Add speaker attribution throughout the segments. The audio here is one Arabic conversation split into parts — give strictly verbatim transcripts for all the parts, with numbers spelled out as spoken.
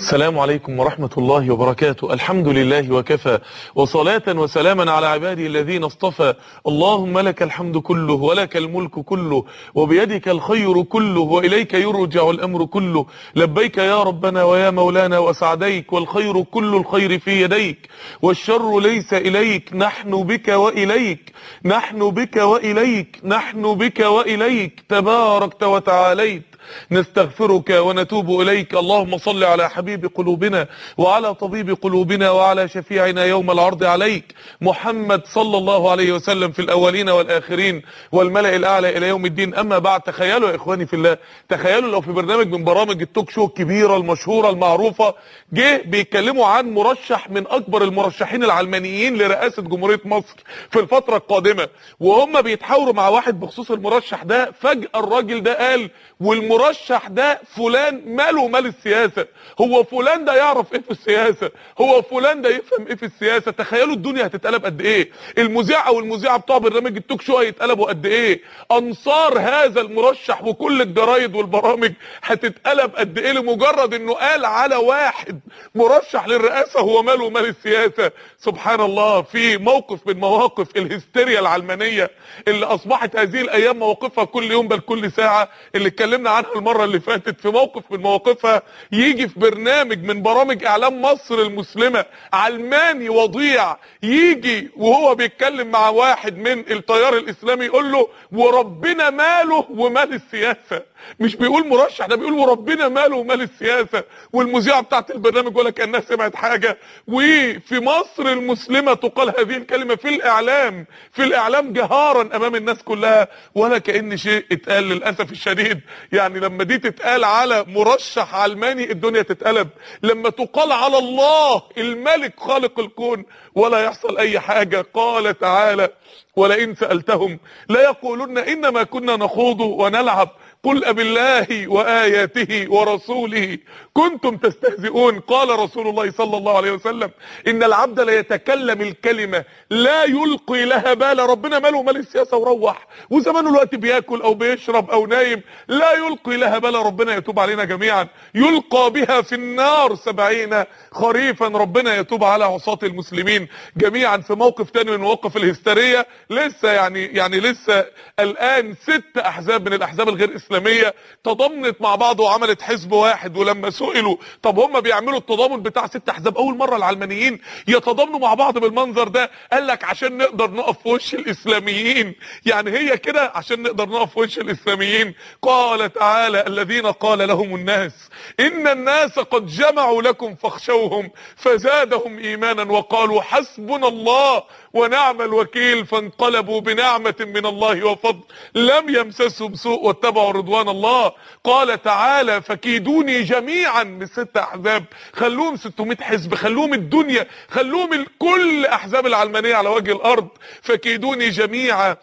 Speaker 1: السلام عليكم ورحمة الله وبركاته. الحمد لله وكفى، وصلاة وسلاما على عباده الذين اصطفى. اللهم لك الحمد كله ولك الملك كله وبيدك الخير كله وإليك يرجع الأمر كله. لبيك يا ربنا ويا مولانا وسعديك، والخير كل الخير في يديك والشر ليس إليك. نحن بك وإليك، نحن بك وإليك، نحن بك وإليك، تباركت وتعاليت. نستغفرك ونتوب إليك. اللهم صل على حبيب قلوبنا وعلى طبيب قلوبنا وعلى شفيعنا يوم العرض عليك، محمد صلى الله عليه وسلم، في الأولين والآخرين والملأ الأعلى إلى يوم الدين. أما بعد، تخيلوا يا إخواني في الله، تخيلوا لو في برنامج من برامج التوك شو الكبيرة المشهورة المعروفة جه بيتكلموا عن مرشح من أكبر المرشحين العلمانيين لرئاسة جمهورية مصر في الفترة القادمة، وهم بيتحاوروا مع واحد بخصوص المرشح ده. فجأة الراجل ده قال والمرشح ده فلان ماله مال السياسة، هو فلان ده يعرف ايه في السياسة، هو فلان ده يفهم ايه في السياسة. تخيلوا الدنيا هتتقلب قد ايه، المذيع او المذيعة بتوع برنامج التوك شو هيتقلبوا قد ايه، انصار هذا المرشح وكل الجرايد والبرامج هتتقلب قد ايه لمجرد انه قال على واحد مرشح للرئاسة هو ماله مال السياسة. سبحان الله، في موقف من مواقف الهستيريا العلمانية اللي اصبحت هذه الايام مواقفها كل يوم بل كل ساعة، اللي اتكلمنا عنها المرة اللي فاتت، في موقف من مواقفها يجي في برنامج من برامج اعلام مصر المسلمة علماني وضيع، يجي وهو بيتكلم مع واحد من التيار الاسلامي يقول له وربنا ماله ومال السياسة. مش بيقول مرشح، ده بيقول وربنا ماله ومال السياسة، والمذيعة بتاعت البرنامج ولا كأنها سمعت حاجة. وفي مصر المسلمة تقال هذه الكلمة في الاعلام، في الاعلام جهارا امام الناس كلها، ولا كأن شيء اتقال. للأسف الشديد يعني لما دي تتقال على مرشح علماني الدنيا تتقلب، لما تقال على الله الملك خالق الكون ولا يحصل اي حاجة. قال تعالى ولئن سألتهم ليقولن انما كنا نخوض ونلعب قل أبالله وآياته ورسوله كنتم تستهزئون. قال رسول الله صلى الله عليه وسلم إن العبد لا يتكلم الكلمة لا يلقي لها بالا. ربنا ماله مال السياسة وروح، وزمانه الوقت بياكل أو بيشرب أو نايم، لا يلقي لها بالا. ربنا يتوب علينا جميعا، يلقى بها في النار سبعين خريفا. ربنا يتوب على عصاة المسلمين جميعا. في موقف تاني من مواقف الهستيرية، لسه يعني يعني لسه الآن ست أحزاب من الأحزاب الغير إسلامية تضامنت مع بعض وعملت حزب واحد، ولما سئلوا طب هم بيعملوا التضامن بتاع ست احزاب اول مره العلمانيين يتضامنوا مع بعض بالمنظر ده، قال لك عشان نقدر نقف في وش الاسلاميين. يعني هي كده عشان نقدر نقف في وش الاسلاميين. قال تعالى الذين قال لهم الناس ان الناس قد جمعوا لكم فاخشوهم فزادهم ايمانا وقالوا حسبنا الله ونعم الوكيل فانقلبوا بنعمة من الله وفضل لم يمسسهم سوء واتبعوا رضوان الله. قال تعالى فكيدوني جميعا. من ست احزاب خلوهم ستمائة حزب، خلوهم الدنيا، خلوهم كل احزاب العلمانية على وجه الارض. فكيدوني جميعا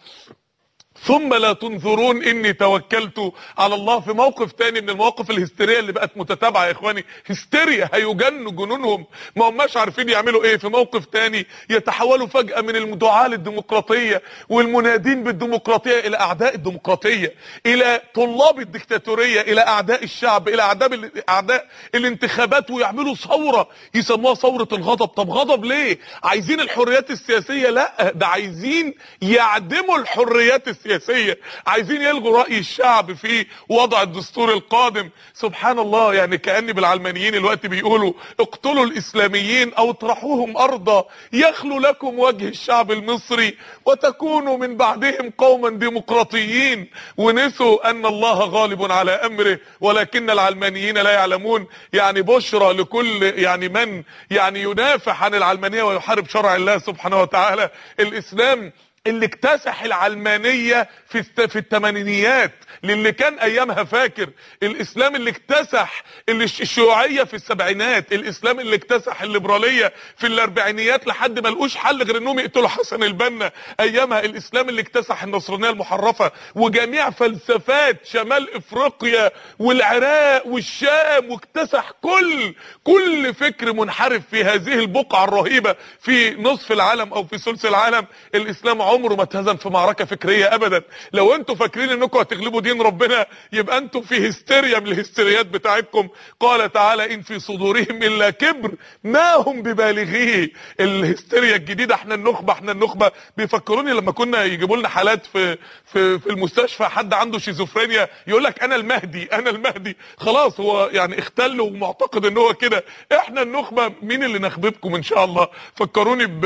Speaker 1: ثم لا تنظرون اني توكلت على الله. في موقف تاني من المواقف الهستيرية اللي بقت متتابعة يا اخواني، هستيريا هيجنوا جنونهم ما هماش عارفين يعملوا ايه. في موقف تاني يتحولوا فجأة من الدعاة للديمقراطية والمنادين بالديمقراطية الى اعداء الديمقراطية، الى طلاب الديكتاتورية، الى اعداء الشعب، الى اعداء اعداء الانتخابات، ويعملوا ثورة يسموها ثورة الغضب. طب غضب ليه؟ عايزين الحريات السياسية؟ لا، ده عايزين يعدموا الحريات السياسية، عايزين يلغوا رأي الشعب في وضع الدستور القادم. سبحان الله، يعني كأن بالعلمانيين الوقت بيقولوا اقتلوا الإسلاميين أو اطرحوهم أرضا يخلو لكم وجه الشعب المصري وتكونوا من بعدهم قوما ديمقراطيين. ونسوا أن الله غالب على أمره ولكن العلمانيين لا يعلمون. يعني بشرى لكل يعني من يعني ينافح عن العلمانية ويحارب شرع الله سبحانه وتعالى. الإسلام اللي اكتسح العلمانية في في الثمانينيات، للي كان ايامها فاكر، الاسلام اللي اكتسح الشيوعية في السبعينات، الاسلام اللي اكتسح الليبرالية في الاربعينيات لحد ما لقوش حل غير انهم يقتلوا حسن البنا ايامها، الاسلام اللي اكتسح النصرانية المحرفة وجميع فلسفات شمال افريقيا والعراق والشام، واكتسح كل كل فكر منحرف في هذه البقعة الرهيبة في نصف العالم او في ثلث العالم. الاسلام عمره ما اتهزم في معركه فكريه ابدا. لو انتوا فاكرين انكم هتغلبوا دين ربنا يبقى انتوا في هستيريا من الهستيريات بتاعتكم. قال تعالى ان في صدورهم الا كبر ما هم ببالغيه. الهستيريا الجديده، احنا النخبه احنا النخبه. بيفكروني لما كنا يجيبوا لنا حالات في في في المستشفى، حد عنده شيزوفرينيا يقول لك انا المهدي انا المهدي. خلاص هو يعني اختل ومعتقد ان هو كده. احنا النخبه، مين اللي نخببكم ان شاء الله. فكروني ب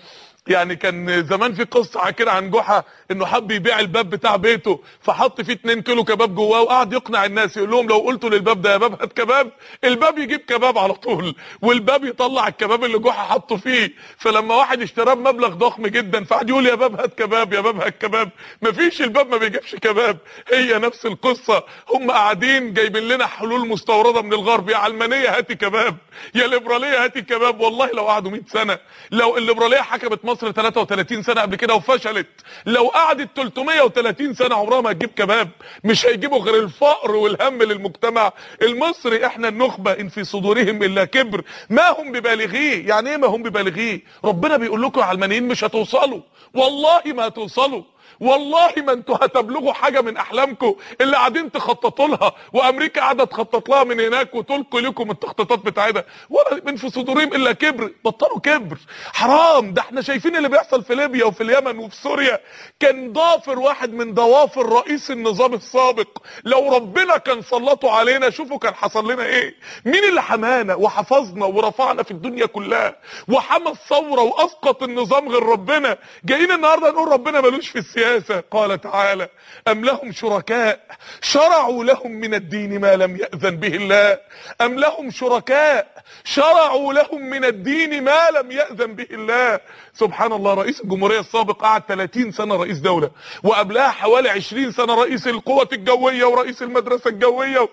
Speaker 1: يعني كان زمان في قصه كده عن جحا انه حب يبيع الباب بتاع بيته، فحط فيه اتنين كيلو كباب جواه وقعد يقنع الناس يقول لهم لو قلتوا للباب ده يا باب هات كباب، الباب يجيب كباب على طول، والباب يطلع الكباب اللي جحا حطه فيه. فلما واحد اشتراه بمبلغ ضخم جدا فقعد يقول يا باب هات كباب يا باب هات كباب، مفيش الباب ما بيجيبش كباب. هي نفس القصه، هم قاعدين جايبين لنا حلول مستورده من الغرب، يا علمانيه هاتي كباب يا ليبراليه هاتي كباب. والله لو قعدوا مية سنه، لو الليبراليه حكمت مصر تلاتة وتلاتين سنه قبل كده وفشلت، لو قعدت تلتمية وتلاتين سنه عمرها ما هتجيب كباب. مش هيجيبوا غير الفقر والهم للمجتمع المصري. احنا النخبه ان في صدورهم الا كبر ما هم ببالغيه. يعني ايه ما هم ببالغيه؟ ربنا بيقول لكم يا علمانيين مش هتوصلوا، والله ما هتوصلوا، والله ما انتوا هتبلغوا حاجه من احلامكم اللي قاعدين تخططوا لها، وامريكا قاعده تخطط لها من هناك وتلقي لكم التخطيطات بتاعتها. ولا من في صدورهم الا كبر. بطلوا كبر، حرام. ده احنا شايفين اللي بيحصل في ليبيا وفي اليمن وفي سوريا. كان ضافر واحد من ضوافر رئيس النظام السابق، لو ربنا كان سلطه علينا شوفوا كان حصل لنا ايه. مين اللي حمانا وحفظنا ورفعنا في الدنيا كلها وحمى الثوره واسقط النظام غير ربنا؟ جايين النهارده نقول ربنا ملوش في السياسه. قال تعالى أم لهم شركاء شرعوا لهم من الدين ما لم يأذن به الله. أم لهم شركاء شرعوا لهم من الدين ما لم يأذن به الله. سبحان الله. رئيس الجمهورية السابق قعد تلاتين سنة رئيس دولة، وقبلها حوالي عشرين سنة رئيس القوة الجوية ورئيس المدرسة الجوية،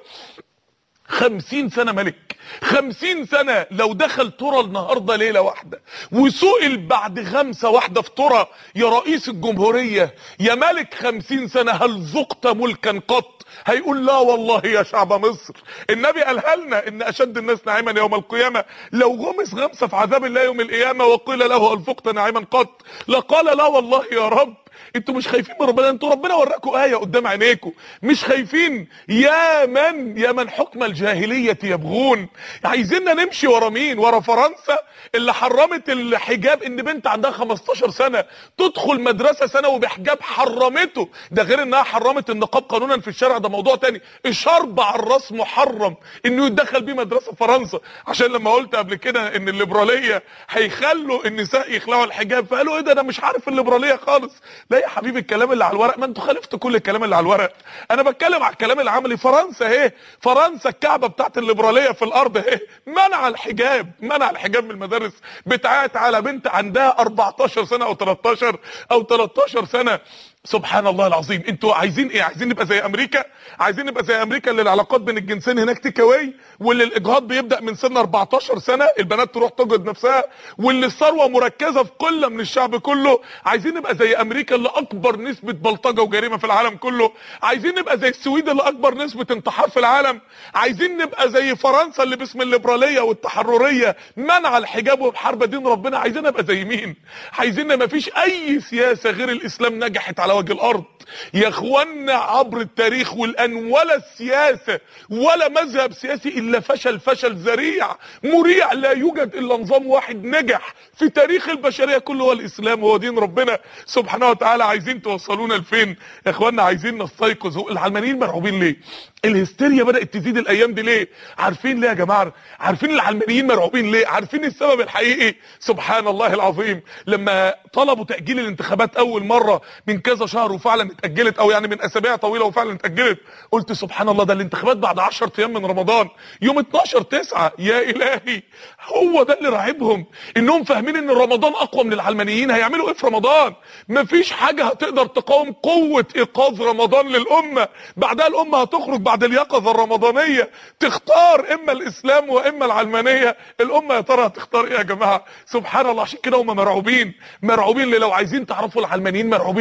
Speaker 1: خمسين سنة ملك. خمسين سنة. لو دخل ترى النهاردة ليلة واحدة وسئل بعد خمسة واحدة في ترى يا رئيس الجمهورية يا ملك خمسين سنة هل ذقت ملكا قط؟ هيقول لا والله يا شعب مصر. النبي قالها لنا ان اشد الناس نعيما يوم القيامة لو غمس غمسة في عذاب الله يوم القيامة وقيل له هل ذقت نعيما قط لقال لا والله يا رب. انتوا مش خايفين من ربنا؟ انتوا ربنا وراكم آية قدام عينيكم، مش خايفين؟ يا من يا من حكم الجاهلية يبغون. عايزيننا نمشي ورا مين؟ ورا فرنسا اللي حرمت الحجاب، ان بنت عندها خمستاشر سنة تدخل مدرسة ثانوي بحجاب حرمته. ده غير انها حرمت النقاب قانونا في الشارع، ده موضوع تاني. الشرب على الراس محرم انه يتدخل بيه مدرسة فرنسا. عشان لما قلت قبل كده ان الليبرالية هيخلوا النساء يخلعوا الحجاب فقالوا ايه ده انا مش عارف الليبرالية خالص. لا يا حبيبي الكلام اللي على الورق، ما انتوا خالفتوا كل الكلام اللي على الورق. انا بتكلم على الكلام العملي. فرنسا اهي، فرنسا الكعبه بتاعت الليبراليه في الارض اهي، منع الحجاب، منع الحجاب من المدارس بتاعت على بنت عندها اربعتاشر سنه او تلتاشر او تلتاشر سنه. سبحان الله العظيم. انتوا عايزين ايه؟ عايزين نبقى زي امريكا؟ عايزين نبقى زي امريكا اللي العلاقات بين الجنسين هناك تيك اواي، واللي الاجهاض بيبدا من سن اربعتاشر سنه البنات تروح تجهض نفسها، واللي الثروه مركزه في قله من الشعب كله؟ عايزين نبقى زي امريكا اللي اكبر نسبه بلطجه وجريمه في العالم كله؟ عايزين نبقى زي السويد اللي اكبر نسبه انتحار في العالم؟ عايزين نبقى زي فرنسا اللي باسم الليبراليه والتحرريه منع الحجاب وبحرب دين ربنا؟ عايزين نبقى زي مين؟ عايزين ما فيش اي سياسه غير الاسلام نجحت على وجه الارض يا اخوانا عبر التاريخ والان، ولا السياسه ولا مذهب سياسي الا فشل فشل ذريع مريع. لا يوجد الا نظام واحد نجح في تاريخ البشريه كله هو الاسلام، هو دين ربنا سبحانه وتعالى. عايزين توصلونا لفين يا اخوانا؟ عايزين نستيقظ. العلمانيين مرعوبين ليه؟ الهستيريا بدات تزيد الايام دي ليه؟ عارفين ليه يا جماعه؟ عارفين العلمانيين مرعوبين ليه؟ عارفين السبب الحقيقي؟ سبحان الله العظيم. لما طلبوا تاجيل الانتخابات اول مره من كذا شهر وفعلا اتاجلت، او يعني من اسابيع طويله وفعلا اتاجلت، قلت سبحان الله، ده الانتخابات بعد عشرة ايام من رمضان يوم اتناشر تسعة. يا الهي، هو ده اللي راعبهم، انهم فاهمين ان رمضان اقوى من العلمانيين. هيعملوا ايه في رمضان؟ مفيش حاجه هتقدر تقاوم قوه ايقاظ رمضان للامه. بعدها الامه هتخرج بعد اليقظه الرمضانيه تختار اما الاسلام واما العلمانيه. الامه يا ترى هتختار ايه يا جماعه؟ سبحان الله. عشان كده هم مرعوبين. مرعوبين ليه؟ لو عايزين تعرفوا العلمانيين مرعوبين ليه،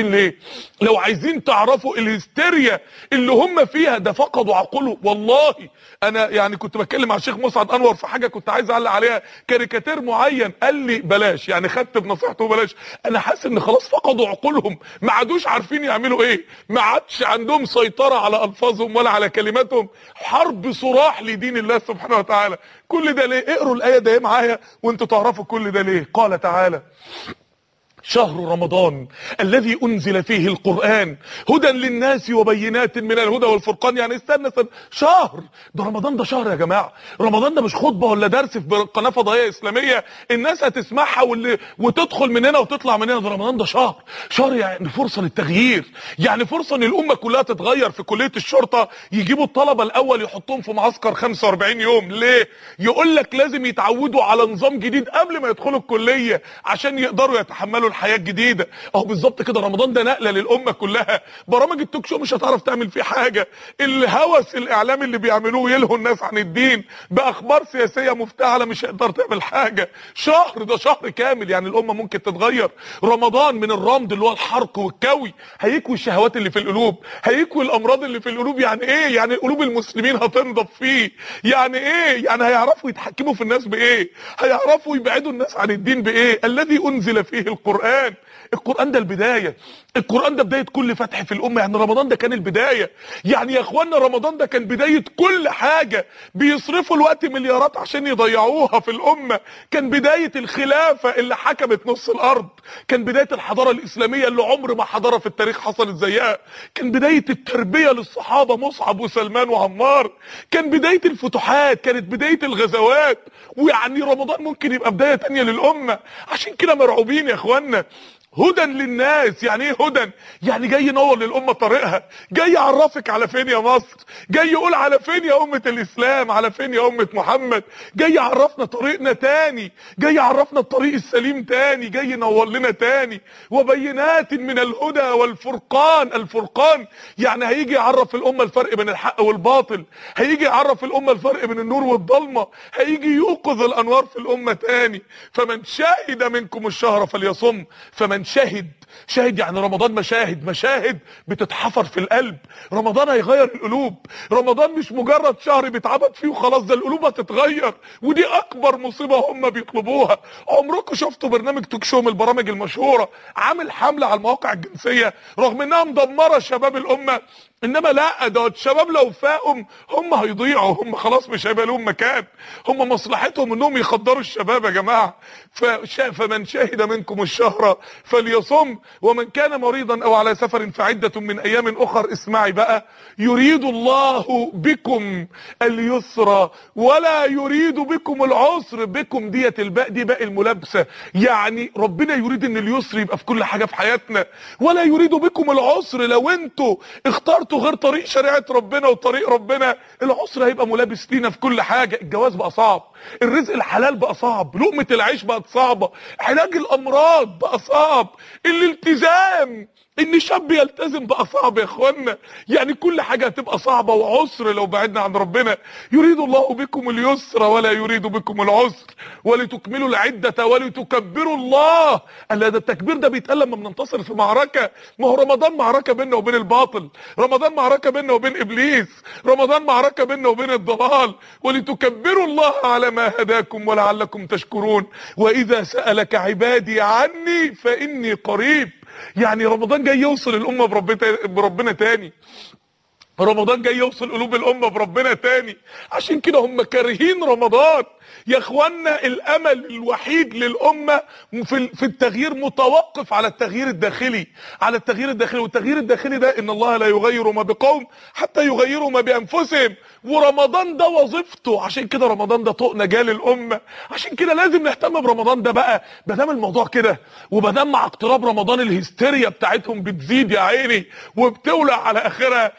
Speaker 1: لو عايزين تعرفوا الهستيريا اللي هم فيها، ده فقدوا عقولهم والله. انا يعني كنت بتكلم مع الشيخ مسعد انور في حاجه كنت عايز اعلق عليها، كاريكاتير معين، قال لي بلاش، يعني خدت بنصيحته بلاش. انا حاسس ان خلاص فقدوا عقولهم، ما عادوش عارفين يعملوا ايه، ما عادش عندهم سيطره على الفاظهم ولا على كلماتهم، حرب صراح لدين الله سبحانه وتعالى. كل ده ليه؟ اقروا الايه دي معايا وانتوا تعرفوا كل ده ليه. قال تعالى: شهر رمضان الذي انزل فيه القرآن هدى للناس وبينات من الهدى والفرقان. يعني استنى استنى، شهر ده رمضان، ده شهر يا جماعه. رمضان ده مش خطبه ولا درس في قناه فضائيه اسلاميه الناس هتسمعها واللي وتدخل من هنا وتطلع من هنا. ده رمضان ده شهر، شهر يعني فرصه للتغيير، يعني فرصه ان الامه كلها تتغير. في كليه الشرطه يجيبوا الطلبه الاول يحطوهم في معسكر خمسة واربعين يوم، ليه؟ يقول لك لازم يتعودوا على نظام جديد قبل ما يدخلوا الكليه عشان يقدروا يتحملوا الحياه الجديده. اهو بالظبط كده، رمضان ده نقله للامه كلها. برامج التوك شو مش هتعرف تعمل فيه حاجه، الهوس الاعلامي اللي بيعملوه يلهوا الناس عن الدين باخبار سياسيه مفتعله مش هيقدر تعمل حاجه. شهر ده شهر كامل، يعني الامه ممكن تتغير. رمضان من الرمد اللي هو الحرق والكوي هيكوي الشهوات اللي في القلوب، هيكوي الامراض اللي في القلوب. يعني ايه؟ يعني قلوب المسلمين هتنضف فيه. يعني ايه؟ يعني هيعرفوا يتحكموا في الناس بايه، هيعرفوا يبعدوا الناس عن الدين بايه. الذي انزل فيه القرآن، القرآن ده البداية، القرآن ده بداية كل فتح في الأمة. يعني رمضان ده كان البداية، يعني يا اخوانا رمضان ده كان بداية كل حاجة بيصرفوا الوقت مليارات عشان يضيعوها في الأمة. كان بداية الخلافة اللي حكمت نص الأرض، كان بداية الحضارة الإسلامية اللي عمر ما حضارة في التاريخ حصلت زيها، كان بداية التربية للصحابة مصعب وسلمان وعمار، كان بداية الفتوحات، كانت بداية الغزوات. ويعني رمضان ممكن يبقى بداية تانية للأمة. عشان كده مرعوبين يا اخوانا. هدى للناس، يعني ايه هدى؟ يعني جاي ينور للامه طريقها، جاي يعرفك على فين يا مصر، جاي يقول على فين يا امه الاسلام، على فين يا امه محمد، جاي يعرفنا طريقنا تاني، جاي يعرفنا الطريق السليم تاني، جاي ينور لنا تاني. وبينات من الهدى والفرقان، الفرقان يعني هيجي يعرف الامه الفرق بين الحق والباطل، هيجي يعرف الامه الفرق بين النور والضلمه، هيجي يوقظ الانوار في الامه تاني. فمن شهد منكم الشهر فليصم. فمن شهد، شاهد يعني رمضان مشاهد، مشاهد بتتحفر في القلب. رمضان هيغير القلوب، رمضان مش مجرد شهر بيتعبد فيه وخلاص، ده القلوب هتتغير. ودي اكبر مصيبه هم بيطلبوها. عمركم شفتوا برنامج توك شو من البرامج المشهوره عامل حمله على المواقع الجنسيه رغم انها مدمره شباب الامه؟ انما لا، ده الشباب لو فاقوا هم هيضيعوا، هم خلاص مش هيبقى لهم مكان، هم مصلحتهم انهم يخدروا الشباب يا جماعه. فمن شهد منكم الشهر فليصم ومن كان مريضا او على سفر فعده من ايام اخر. اسمعي بقى، يريد الله بكم اليسر ولا يريد بكم العسر. بكم ديت الباء دي باء الملابسه، يعني ربنا يريد ان اليسر يبقى في كل حاجه في حياتنا، ولا يريد بكم العسر. لو انتوا اخترتوا غير طريق شريعه ربنا وطريق ربنا العسر هيبقى ملابس لينا في كل حاجه. الجواز بقى صعب، الرزق الحلال بقى صعب، لقمه العيش بقت صعبه، علاج الامراض بقى صعب، الالتزام ان شاب يلتزم بقى صعب يا اخوانا. يعني كل حاجه هتبقى صعبه وعسر لو بعدنا عن ربنا. يريد الله بكم اليسر ولا يريد بكم العسر ولتكملوا العده ولتكبروا الله. الا ده التكبير ده بيتقال لما بننتصر في معركه. ما هو رمضان معركه بيننا وبين الباطل، رمضان معركه بيننا وبين ابليس، رمضان معركه بيننا وبين الضلال. ولتكبروا الله على ما هداكم ولعلكم تشكرون. واذا سالك عبادي عني فاني قريب. يعني رمضان جاي يوصل الامه بربنا بربنا تاني، رمضان جاي يوصل قلوب الامه بربنا تاني. عشان كده هم كارهين رمضان يا اخوانا. الامل الوحيد للامه في في التغيير متوقف على التغيير الداخلي، على التغيير الداخلي. والتغيير الداخلي ده ان الله لا يغير ما بقوم حتى يغيروا ما بانفسهم. ورمضان ده وظيفته. عشان كده رمضان ده طوق نجاه للامه. عشان كده لازم نهتم برمضان ده بقى. ما دام الموضوع كده وما دام مع اقتراب رمضان الهستيريا بتاعتهم بتزيد يا عيني وبتولع على اخرها، يبقى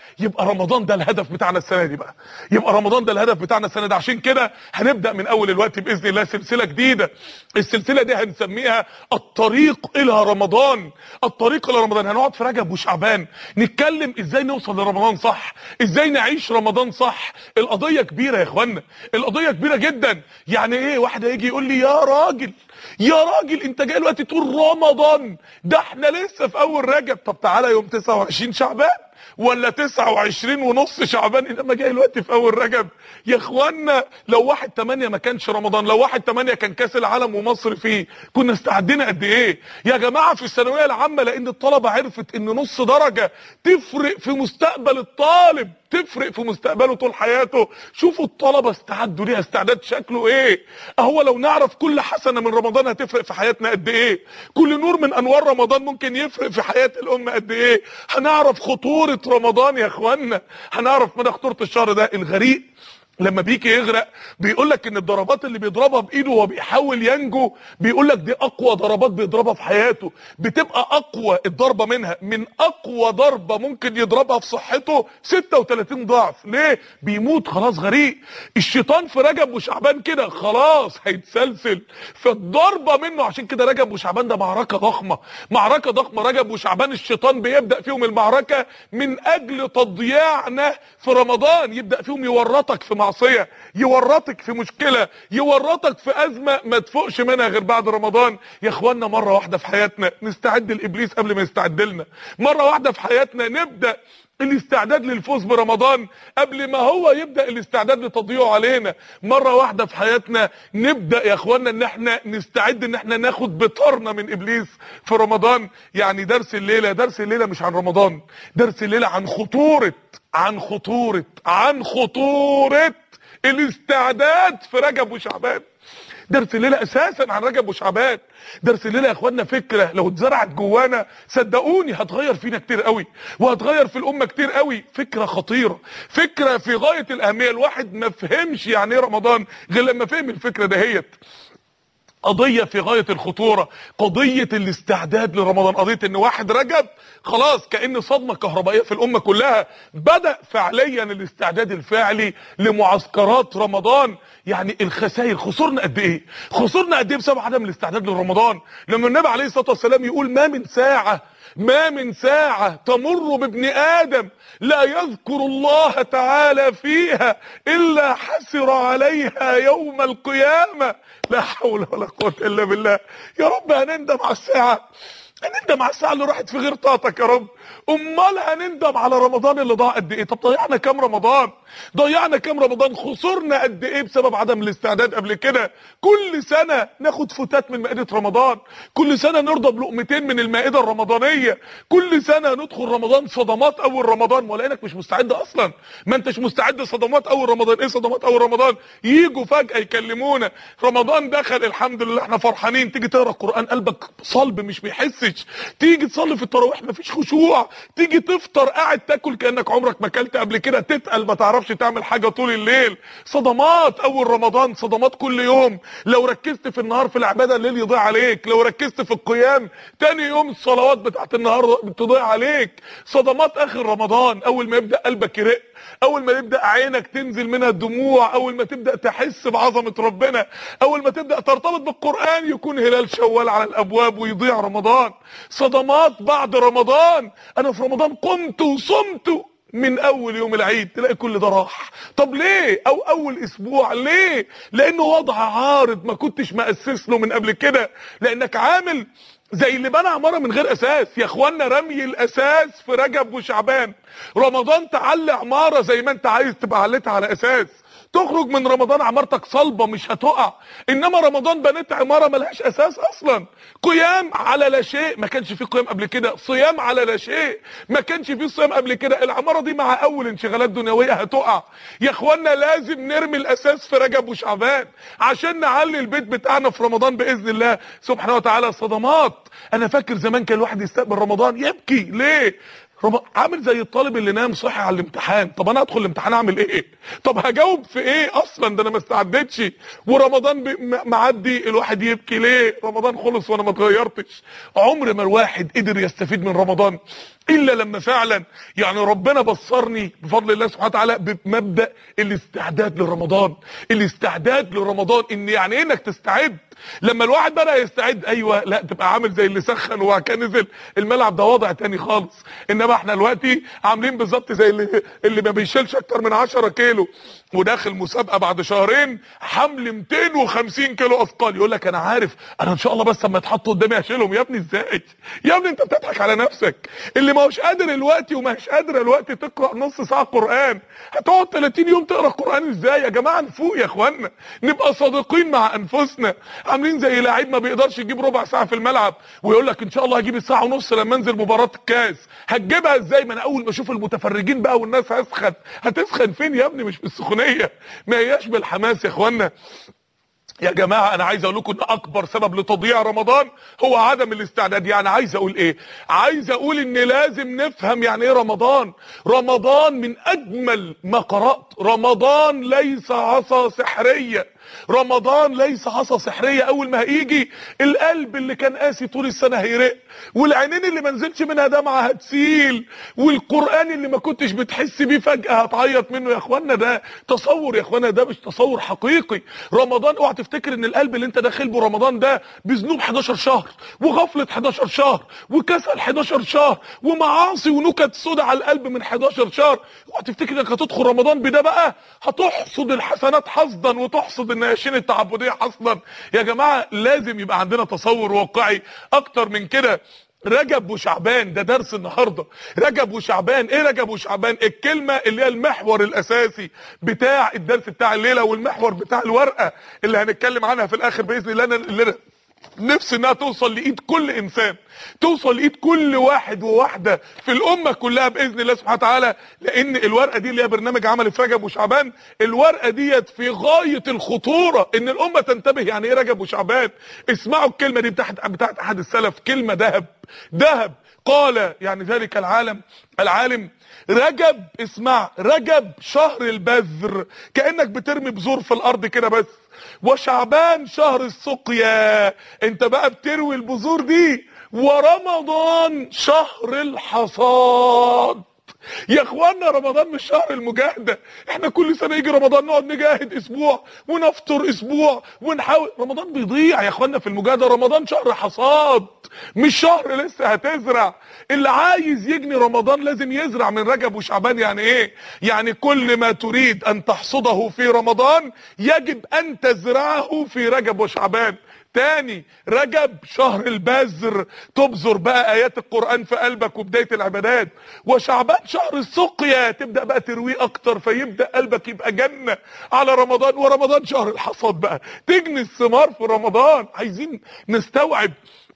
Speaker 1: رمضان ده الهدف بتاعنا السنه دي بقى، يبقى رمضان ده الهدف بتاعنا السنه دي. عشان كده هنبدا من اول الوقت باذن الله سلسله جديده. السلسله دي هنسميها الطريق الى رمضان. الطريق الى رمضان، هنقعد في رجب وشعبان نتكلم ازاي نوصل لرمضان صح، ازاي نعيش رمضان صح. القضيه كبيره يا اخوانا، القضيه كبيره جدا. يعني ايه واحد هيجي يقول لي يا راجل يا راجل انت جاي دلوقتي تقول رمضان، ده احنا لسه في اول رجب. طب تعالى يوم تسعة وعشرين شعبان ولا تسعة وعشرين ونص شعبان، انما جاي دلوقتي في اول رجب. يا اخوانا لو واحد تمانية ما كانش رمضان، لو واحد تمانية كان كاس العالم ومصر فيه، كنا استعدينا قد ايه يا جماعه في الثانويه العامه؟ لان الطلبه عرفت ان نص درجه تفرق في مستقبل الطالب، تفرق في مستقبله طول حياته. شوفوا الطلبه استعدوا ليها استعداد شكله ايه. اهو لو نعرف كل حسنه من رمضان هتفرق في حياتنا قد ايه، كل نور من انوار رمضان ممكن يفرق في حياه الامه قد ايه، هنعرف خطوره رمضان يا اخوانا، هنعرف مدى خطوره الشهر ده. الغريق لما بيجي يغرق بيقول لك ان الضربات اللي بيضربها بايده وهو بيحاول ينجو، بيقول لك دي اقوى ضربات بيضربها في حياته، بتبقى اقوى الضربه منها من اقوى ضربه ممكن يضربها في صحته ستة وتلاتين ضعف. ليه؟ بيموت خلاص غريق. الشيطان في رجب وشعبان كده خلاص هيتسلسل فالضربه منه. عشان كده رجب وشعبان ده معركه ضخمه، معركه ضخمه. رجب وشعبان الشيطان بيبدا فيهم المعركه من اجل تضييعنا في رمضان، يبدا فيهم يورطك في معصيه، يورطك في مشكله، يورطك في ازمه ما تفوقش منها غير بعد رمضان. يا اخوانا مره واحده في حياتنا نستعد لابليس قبل ما يستعد لنا، مره واحده في حياتنا نبدا الاستعداد للفوز برمضان قبل ما هو يبدا الاستعداد لتضييعه علينا، مره واحده في حياتنا نبدا يا اخوانا ان احنا نستعد ان احنا ناخد بطارنا من ابليس في رمضان. يعني درس الليله، درس الليله مش عن رمضان، درس الليله عن خطوره عن خطوره عن خطوره الاستعداد في رجب وشعبان. درس الليله اساسا عن رجب وشعبان. درس الليله يا اخوانا فكره لو اتزرعت جوانا صدقوني هتغير فينا كتير قوي وهتغير في الامه كتير قوي. فكره خطيره، فكره في غايه الاهميه. الواحد ما فهمش يعني ايه رمضان غير لما فهم الفكره دهيت. قضية في غاية الخطورة، قضية الاستعداد لرمضان، قضية ان واحد رجب خلاص كأن صدمة كهربائية في الامة كلها. بدأ فعليا الاستعداد الفعلي لمعسكرات رمضان. يعني الخسائر خسرنا قد ايه، خسرنا قد ايه بسبب عدم الاستعداد لرمضان. لما النبي عليه الصلاة والسلام يقول ما من ساعة ما من ساعة تمر بابن آدم لا يذكر الله تعالى فيها إلا حسر عليها يوم القيامة. لا حول ولا قوة إلا بالله. يا رب هنندم على الساعة، هنندم على الساعة اللي راحت في غير طاقتك يا رب. امال هنندم على رمضان اللي ضاع قد ايه؟ طب ضيعنا كام رمضان؟ ضيعنا كام رمضان؟ خسرنا قد ايه بسبب عدم الاستعداد قبل كده؟ كل سنة ناخد فتات من مائدة رمضان، كل سنة نرضى بلقمتين من المائدة الرمضانية، كل سنة ندخل رمضان صدمات اول رمضان ولانك مش مستعد اصلا. ما انتش مستعد. صدمات اول رمضان ايه؟ صدمات اول رمضان ييجوا فجأة يكلمونا رمضان دخل الحمد لله احنا فرحانين، تيجي تقرا القرآن قلبك صلب مش بيحسش، تيجي تصلي في التراويح مفيش خشوع، تيجي تفطر قاعد تاكل كانك عمرك ما اكلت قبل كده، تتقل ما تعرفش تعمل حاجه طول الليل. صدمات اول رمضان، صدمات كل يوم. لو ركزت في النهار في العباده الليل يضيع عليك، لو ركزت في القيام تاني يوم الصلوات بتاعت النهار تضيع عليك. صدمات اخر رمضان، اول ما يبدا قلبك يرق، اول ما يبدا عينك تنزل منها الدموع، اول ما تبدا تحس بعظمه ربنا، اول ما تبدا ترتبط بالقران يكون هلال شوال على الابواب ويضيع رمضان. صدمات بعد رمضان، انا في رمضان قمت وصمت من اول يوم العيد تلاقي كل ده راح. طب ليه؟ او اول اسبوع ليه؟ لانه وضع عارض ما كنتش مأسس له من قبل كده، لانك عامل زي اللي بنى عماره من غير اساس. يا اخوانا رمي الاساس في رجب وشعبان. رمضان تعلي عماره زي ما انت عايز تبقى عليتها على اساس، تخرج من رمضان عمارتك صلبه مش هتقع. انما رمضان بنيت عماره ملهاش اساس اصلا. قيام على لا شيء، ما كانش فيه قيام قبل كده. صيام على لا شيء، ما كانش فيه صيام قبل كده. العماره دي مع اول انشغالات دنيويه هتقع. يا اخوانا لازم نرمي الاساس في رجب وشعبان عشان نعلي البيت بتاعنا في رمضان باذن الله سبحانه وتعالى. صدمات. انا فاكر زمان كان الواحد يستقبل رمضان يبكي. ليه؟ عامل زي الطالب اللي نام صحي على الامتحان. طب انا ادخل الامتحان اعمل ايه؟ طب هجاوب في ايه اصلا؟ ده انا ما استعدتش ورمضان معدي الواحد يبكي. ليه؟ رمضان خلص وانا ما اتغيرتش. عمر ما الواحد قدر يستفيد من رمضان الا لما فعلا يعني ربنا بصرني بفضل الله سبحانه وتعالى بمبدأ الاستعداد لرمضان. الاستعداد لرمضان ان يعني ايه انك تستعد. لما الواحد بدأ يستعد ايوه لا تبقى عامل زي اللي سخن وبعد كده نزل الملعب، ده وضع تاني خالص. انما احنا دلوقتي عاملين بالظبط زي اللي اللي ما بيشيلش اكتر من عشرة كيلو وداخل مسابقه بعد شهرين حمل مئتين وخمسين كيلو اثقال، يقول لك انا عارف انا ان شاء الله بس اما يتحطوا قدامي هشيلهم. يا ابني ازاي يا ابني؟ انت بتضحك على نفسك. اللي ما هوش قادر الوقت وما هيش قادر الوقت تقرا نص ساعه قران، هتقعد ثلاثين يوم تقرا قران ازاي؟ يا جماعه نفوق يا اخوانا، نبقى صادقين مع انفسنا. عاملين زي لاعب ما بيقدرش يجيب ربع ساعه في الملعب ويقول لك ان شاء الله هجيب الساعه ونص لما انزل مباراه الكاس. هتجيبها ازاي؟ ما انا اول ما اشوف المتفرجين بقى والناس هسخن. هتسخن فين يا ابني؟ مش بالسخونيه، ما هياش بالحماس يا اخوانا. يا جماعه انا عايز اقول لكم ان اكبر سبب لتضييع رمضان هو عدم الاستعداد. يعني عايز اقول ايه؟ عايز اقول ان لازم نفهم يعني ايه رمضان. رمضان من اجمل ما قرات، رمضان ليس عصا سحريه. رمضان ليس عصا سحريه. اول ما هيجي القلب اللي كان قاسي طول السنه هيرق، والعينين اللي ما نزلش منها دمعه هتسيل، والقران اللي ما كنتش بتحس بيه فجاه هتعيط منه. يا اخوانا ده تصور، يا اخوانا ده مش تصور حقيقي. رمضان اوعى تفتكر ان القلب اللي انت داخل بيه رمضان ده بذنوب حداشر شهر وغفله حداشر شهر وكسل حداشر شهر ومعاصي ونكت سودا على القلب من حداشر شهر. اوعى تفتكر انك هتدخل رمضان بده بقى هتحصد الحسنات حصدا وتحصد النياشين التعبديه حصدا. يا جماعه لازم يبقى عندنا تصور واقعي اكتر من كده. رجب وشعبان ده درس النهارده. رجب وشعبان، ايه رجب وشعبان؟ الكلمه اللي هي المحور الاساسي بتاع الدرس بتاع الليله والمحور بتاع الورقه اللي هنتكلم عنها في الاخر باذن الله. اللي نفسي انها توصل لايد كل انسان، توصل لايد كل واحد وواحده في الامه كلها باذن الله سبحانه وتعالى. لان الورقه دي اللي هي برنامج عمل في رجب وشعبان، الورقه ديت في غايه الخطوره ان الامه تنتبه يعني ايه رجب وشعبان. اسمعوا الكلمه دي بتاعت بتاعت احد السلف، كلمه ذهب ذهب. قال يعني ذلك العالم العالم رجب، اسمع، رجب شهر البذر، كأنك بترمي بذور في الارض كده بس، وشعبان شهر السقيا، انت بقى بتروي البذور دي، ورمضان شهر الحصاد. يا اخوانا رمضان مش شهر المجاهده. احنا كل سنه يجي رمضان نقعد نجاهد اسبوع ونفطر اسبوع ونحاول. رمضان بيضيع يا اخوانا في المجاهده. رمضان شهر حصاد مش شهر لسه هتزرع. اللي عايز يجني رمضان لازم يزرع من رجب وشعبان. يعني ايه؟ يعني كل ما تريد ان تحصده في رمضان يجب ان تزرعه في رجب وشعبان. تاني، رجب شهر البذر، تبذر بقى ايات القرآن في قلبك وبداية العبادات. وشعبان شهر السقيا، تبدأ بقى ترويه اكتر فيبدأ قلبك يبقى جنة على رمضان. ورمضان شهر الحصاد بقى، تجني الثمار في رمضان. عايزين نستوعب،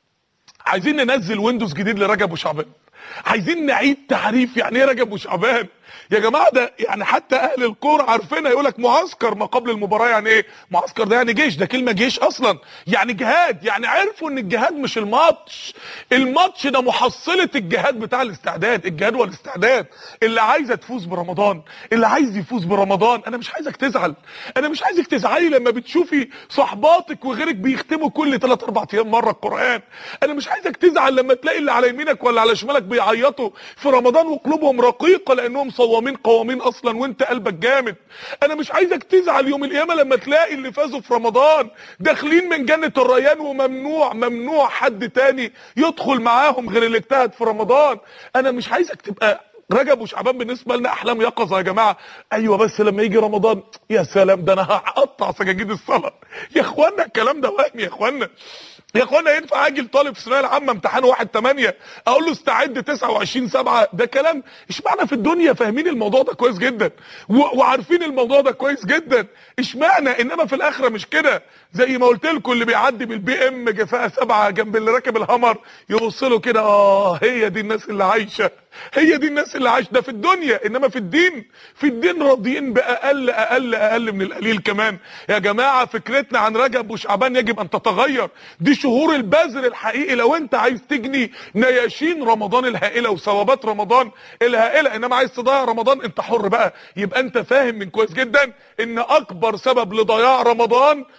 Speaker 1: عايزين ننزل ويندوز جديد لرجب وشعبان، عايزين نعيد تعريف يعني ايه رجب وشعبان. يا جماعه ده يعني حتى اهل الكوره عارفينها. يقول لك معسكر ما قبل المباراه. يعني ايه معسكر؟ ده يعني جيش، ده كلمه جيش اصلا، يعني جهاد. يعني عرفوا ان الجهاد مش الماتش، الماتش ده محصله الجهاد بتاع الاستعداد. الجهاد والاستعداد. اللي عايزه تفوز برمضان، اللي عايز يفوز برمضان، انا مش عايزك تزعل، انا مش عايزك تزعلي لما بتشوفي صحباتك وغيرك بيختموا كل ثلاث اربع ايام مره القران. انا مش عايزك تزعل لما تلاقي اللي على يمينك ولا على شمالك بيعيطوا في رمضان وقلوبهم رقيقه لانهم صوامين قوامين اصلا وانت قلبك جامد. انا مش عايزك تزعل يوم القيامه لما تلاقي اللي فازوا في رمضان داخلين من جنه الريان وممنوع ممنوع حد تاني يدخل معاهم غير اللي اجتهد في رمضان. انا مش عايزك تبقى رجب وشعبان بالنسبه لنا احلام يقظه يا جماعه. ايوه بس لما يجي رمضان يا سلام ده انا هقطع سجاجيد الصلاه. يا اخوانا الكلام ده وهم يا اخوانا. يا اخوانا ينفع اجي لطالب في الثانويه العامه امتحانه واحد تمانية اقول له استعد تسعة وعشرين سبعة؟ ده كلام. اشمعنى في الدنيا فاهمين الموضوع ده كويس جدا وعارفين الموضوع ده كويس جدا، اشمعنى انما في الاخره مش كده؟ زي ما قلت لكم اللي بيعدي بالبي ام جفاء سبعة جنب اللي راكب الهمر يبص له كده، اه هي دي الناس اللي عايشه، هي دي الناس اللي عايشه. ده في الدنيا، انما في الدين، في الدين راضيين باقل اقل اقل من القليل كمان. يا جماعه فكرتنا عن رجب وشعبان يجب ان تتغير. دي شهور البذر الحقيقي لو انت عايز تجني نياشين رمضان الهائله وثوابات رمضان الهائله. انما عايز تضيع رمضان انت حر بقى. يبقى انت فاهم من كويس جدا ان اكبر سبب لضياع رمضان اصل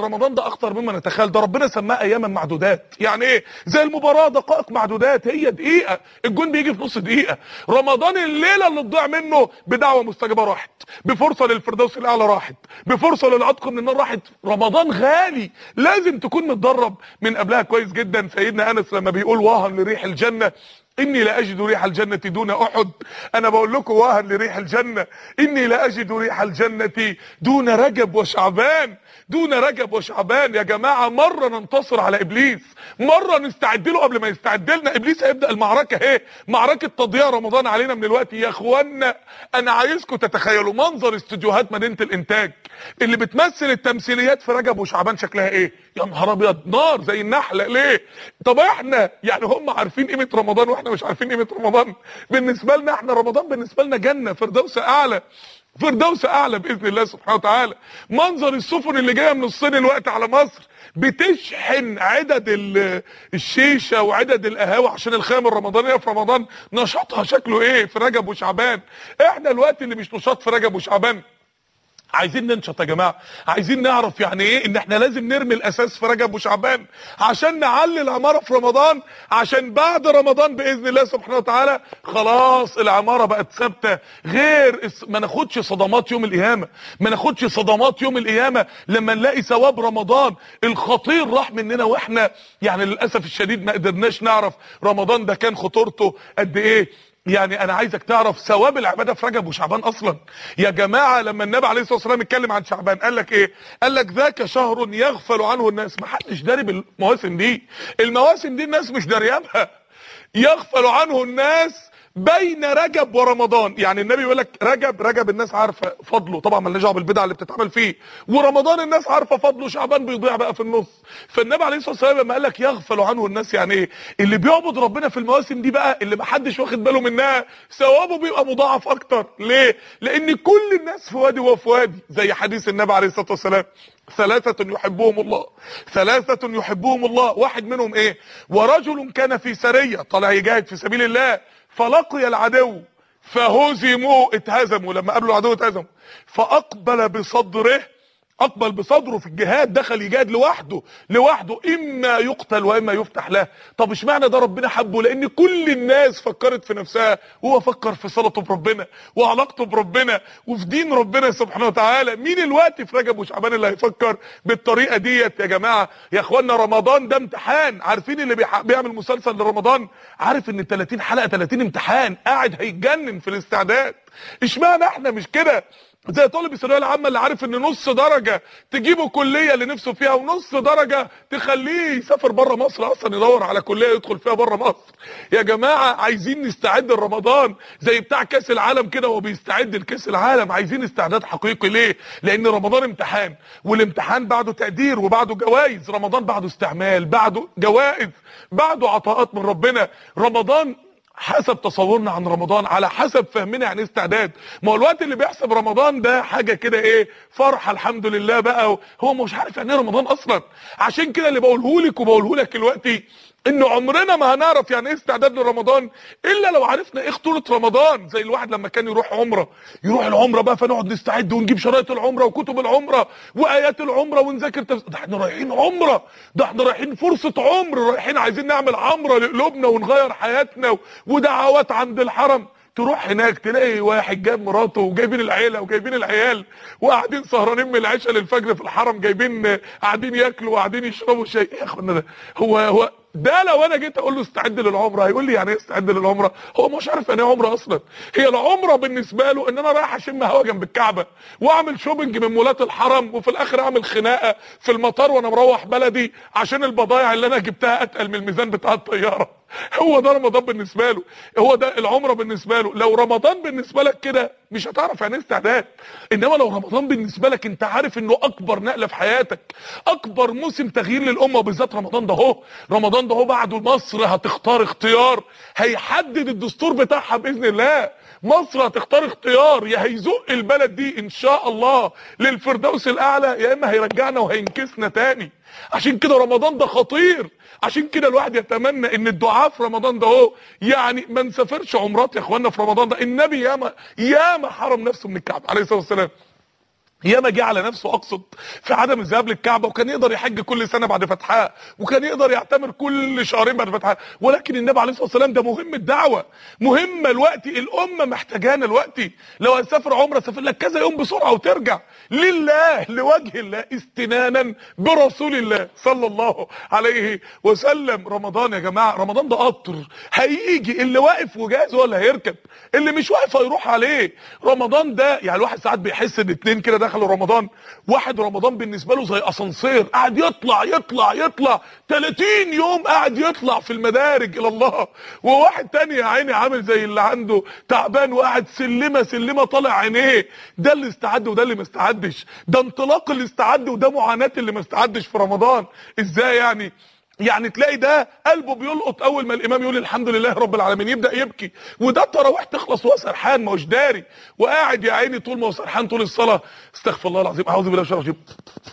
Speaker 1: رمضان ده اخطر مما نتخيل. ده ربنا سماه اياما معدودات. يعني ايه؟ زي المباراه دقائق معدودات، هي دقيقه، الجون بيجي في نص دقيقه. رمضان الليله اللي تضيع منه بدعوه مستجابه راحت، بفرصه للفردوس الاعلى راحت، بفرصه للعتق من النار راحت. رمضان غالي، لازم تكون متدرب من قبلها كويس جدا. سيدنا انس لما بيقول واهن لريح الجنه اني لا اجد ريح الجنه دون احد، انا بقول لكم واهن لريح الجنه اني لا اجد ريح الجنه دون رجب وشعبان. دون رجب وشعبان يا جماعه، مره ننتصر على ابليس، مره نستعد له قبل ما يستعد لنا. ابليس هيبدا المعركه اهي، معركه تضييع رمضان علينا من الوقت. يا اخوانا انا عايزكم تتخيلوا منظر استوديوهات مدينه الانتاج اللي بتمثل التمثيليات في رجب وشعبان شكلها ايه. يا نهار ابيض، نار زي النحله. ليه؟ طب احنا يعني هم عارفين قيمه رمضان واحنا مش عارفين قيمه رمضان. بالنسبه لنا احنا رمضان بالنسبه لنا جنه، فردوس اعلى، فردوس اعلى باذن الله سبحانه وتعالى. منظر السفن اللي جايه من الصين الوقت على مصر بتشحن عدد الشيشه وعدد القهاوي عشان الخيام الرمضانيه في رمضان، نشاطها شكله ايه في رجب وشعبان. احنا الوقت اللي مش نشاط في رجب وشعبان. عايزين ننشط يا جماعه، عايزين نعرف يعني ايه ان احنا لازم نرمي الاساس في رجب وشعبان عشان نعلي العماره في رمضان، عشان بعد رمضان باذن الله سبحانه وتعالى خلاص العماره بقت ثابته. غير ما ناخدش صدمات يوم القيامه، ما ناخدش صدمات يوم القيامه لما نلاقي ثواب رمضان الخطير راح مننا، واحنا يعني للاسف الشديد ما قدرناش نعرف رمضان ده كان خطورته قد ايه. يعني انا عايزك تعرف ثواب العباده في رجب وشعبان اصلا يا جماعه. لما النبي عليه الصلاه والسلام اتكلم عن شعبان قال لك ايه؟ قال لك ذاك شهر يغفل عنه الناس. ما حدش داري بالمواسم دي، المواسم دي الناس مش داريانها. يغفل عنه الناس بين رجب ورمضان. يعني النبي يقول لك رجب رجب الناس عارفه فضله، طبعا مالناش دعوه بالبدع اللي بتتعمل فيه، ورمضان الناس عارفه فضله، شعبان بيضيع بقى في النص. فالنبي عليه الصلاه والسلام لما قال لك يغفل عنه الناس يعني ايه؟ اللي بيعبد ربنا في المواسم دي بقى اللي محدش واخد باله منها ثوابه بيبقى مضاعف اكتر. ليه؟ لان كل الناس في وادي وفي وادي، زي حديث النبي عليه الصلاه والسلام ثلاثة يحبهم الله، ثلاثة يحبهم الله. واحد منهم ايه؟ ورجل كان في سرية طالع يجاهد في سبيل الله فلقي العدو فهزموا، اتهزموا لما قابلوا العدو اتهزموا، فاقبل بصدره، اقبل بصدره في الجهاد، دخل يجاهد لوحده لوحده اما يقتل واما يفتح له. طب اشمعنى ده ربنا حبه؟ لان كل الناس فكرت في نفسها وهو فكر في صلته بربنا وعلاقته بربنا وفي دين ربنا سبحانه وتعالى. مين الوقت في رجب وشعبان اللي هيفكر بالطريقه ديت يا جماعه؟ يا اخوانا رمضان ده امتحان. عارفين اللي بيعمل مسلسل لرمضان عارف ان ثلاثين حلقه ثلاثين امتحان، قاعد هيتجنن في الاستعداد. اشمعنى احنا مش كده؟ زي طالب الثانويه العامه اللي عارف ان نص درجه تجيبه كليه اللي نفسه فيها ونص درجه تخليه يسافر بره مصر اصلا يدور على كليه يدخل فيها بره مصر. يا جماعه عايزين نستعد لرمضان زي بتاع كاس العالم كده وهو بيستعد لكاس العالم. عايزين استعداد حقيقي. ليه؟ لان رمضان امتحان، والامتحان بعده تقدير وبعده جوائز. رمضان بعده استعمال، بعده جوائز، بعده عطاءات من ربنا. رمضان حسب تصورنا عن رمضان على حسب فهمنا يعني استعداد. ما هو الوقت اللي بيحسب رمضان ده حاجه كده ايه، فرحه الحمد لله بقى، هو مش عارف يعني ايه رمضان اصلا. عشان كده اللي بقوله لك وبقوله لك دلوقتي ان عمرنا ما هنعرف يعني ايه استعداد لرمضان الا لو عرفنا ايه خطوره رمضان. زي الواحد لما كان يروح عمره، يروح العمره بقى فنقعد نستعد ونجيب شرايط العمره وكتب العمره وايات العمره ونذاكر تفس... ده احنا رايحين عمره، ده احنا رايحين فرصه عمر، رايحين عايزين نعمل عمره لقلوبنا ونغير حياتنا ودعوات عند الحرم. تروح هناك تلاقي واحد جايب مراته وجايبين العيله وجايبين العيال وقاعدين سهرانين من العشاء للفجر في الحرم، جايبين قاعدين ياكلوا وقاعدين يشربوا شاي. ايه يا اخوانا ده؟ هو هو ده لو انا جيت اقول له استعد للعمره هيقول لي يعني ايه استعد للعمره؟ هو مش عارف يعني ايه عمره اصلا. هي العمره بالنسبه له ان انا رايح اشم هوا جنب الكعبه واعمل شوبنج من مولات الحرم وفي الاخر اعمل خناقه في المطار وانا مروح بلدي عشان البضايع اللي انا جبتها اتقل من الميزان بتاع الطياره. هو ده رمضان بالنسبه له، هو ده العمره بالنسبه له. لو رمضان بالنسبه لك كده مش هتعرف يعني ايه استعداد. انما لو رمضان بالنسبه لك انت عارف انه اكبر نقله في حياتك، اكبر موسم تغيير للامه، وبالذات رمضان ده اهو، رمضان ده اهو بعده مصر هتختار اختيار هيحدد الدستور بتاعها باذن الله. مصر هتختار اختيار يا هيزق البلد دي ان شاء الله للفردوس الاعلى يا اما هيرجعنا وهينكسنا تاني. عشان كده رمضان ده خطير. عشان كده الواحد يتمنى ان الدعاء في رمضان ده اهو يعني ما نسافرش عمرات يا اخوانا في رمضان ده. النبي ياما ياما حرم نفسه من الكعبه عليه الصلاه والسلام، ياما جه على نفسه اقصد في عدم الذهاب للكعبه، وكان يقدر يحج كل سنه بعد فتحها، وكان يقدر يعتمر كل شهرين بعد فتحها، ولكن النبي عليه الصلاه والسلام ده مهم الدعوه، مهمه الوقت، الامه محتاجانا الوقت. لو هتسافر عمره سافر لك كذا يوم بسرعه وترجع لله لوجه الله استنانا برسول الله صلى الله عليه وسلم. رمضان يا جماعه، رمضان ده قطر هيجي، اللي واقف وجاهز هو اللي هيركب، اللي مش واقف هيروح عليه. رمضان ده يعني الواحد ساعات بيحس ان اتنين كده دخلوا رمضان، واحد رمضان بالنسبه له زي اسانسير قاعد يطلع يطلع يطلع تلاتين يوم قاعد يطلع في المدارج الى الله، وواحد تاني يا عيني عامل زي اللي عنده تعبان وقاعد سلمه سلمه طالع عينيه. ده اللي استعد وده اللي ما استعدش، ده انطلاق اللي استعد وده معاناه اللي ما استعدش في رمضان. ازاي يعني؟ يعني تلاقي ده قلبه بيلقط اول ما الامام يقول الحمد لله رب العالمين يبدا يبكي، وده التراويح تخلص وهو سرحان ما هوش داري، وقاعد يا عيني طول ما هو سرحان طول الصلاه استغفر الله العظيم اعوذ بالله من الشيطان الرجيم،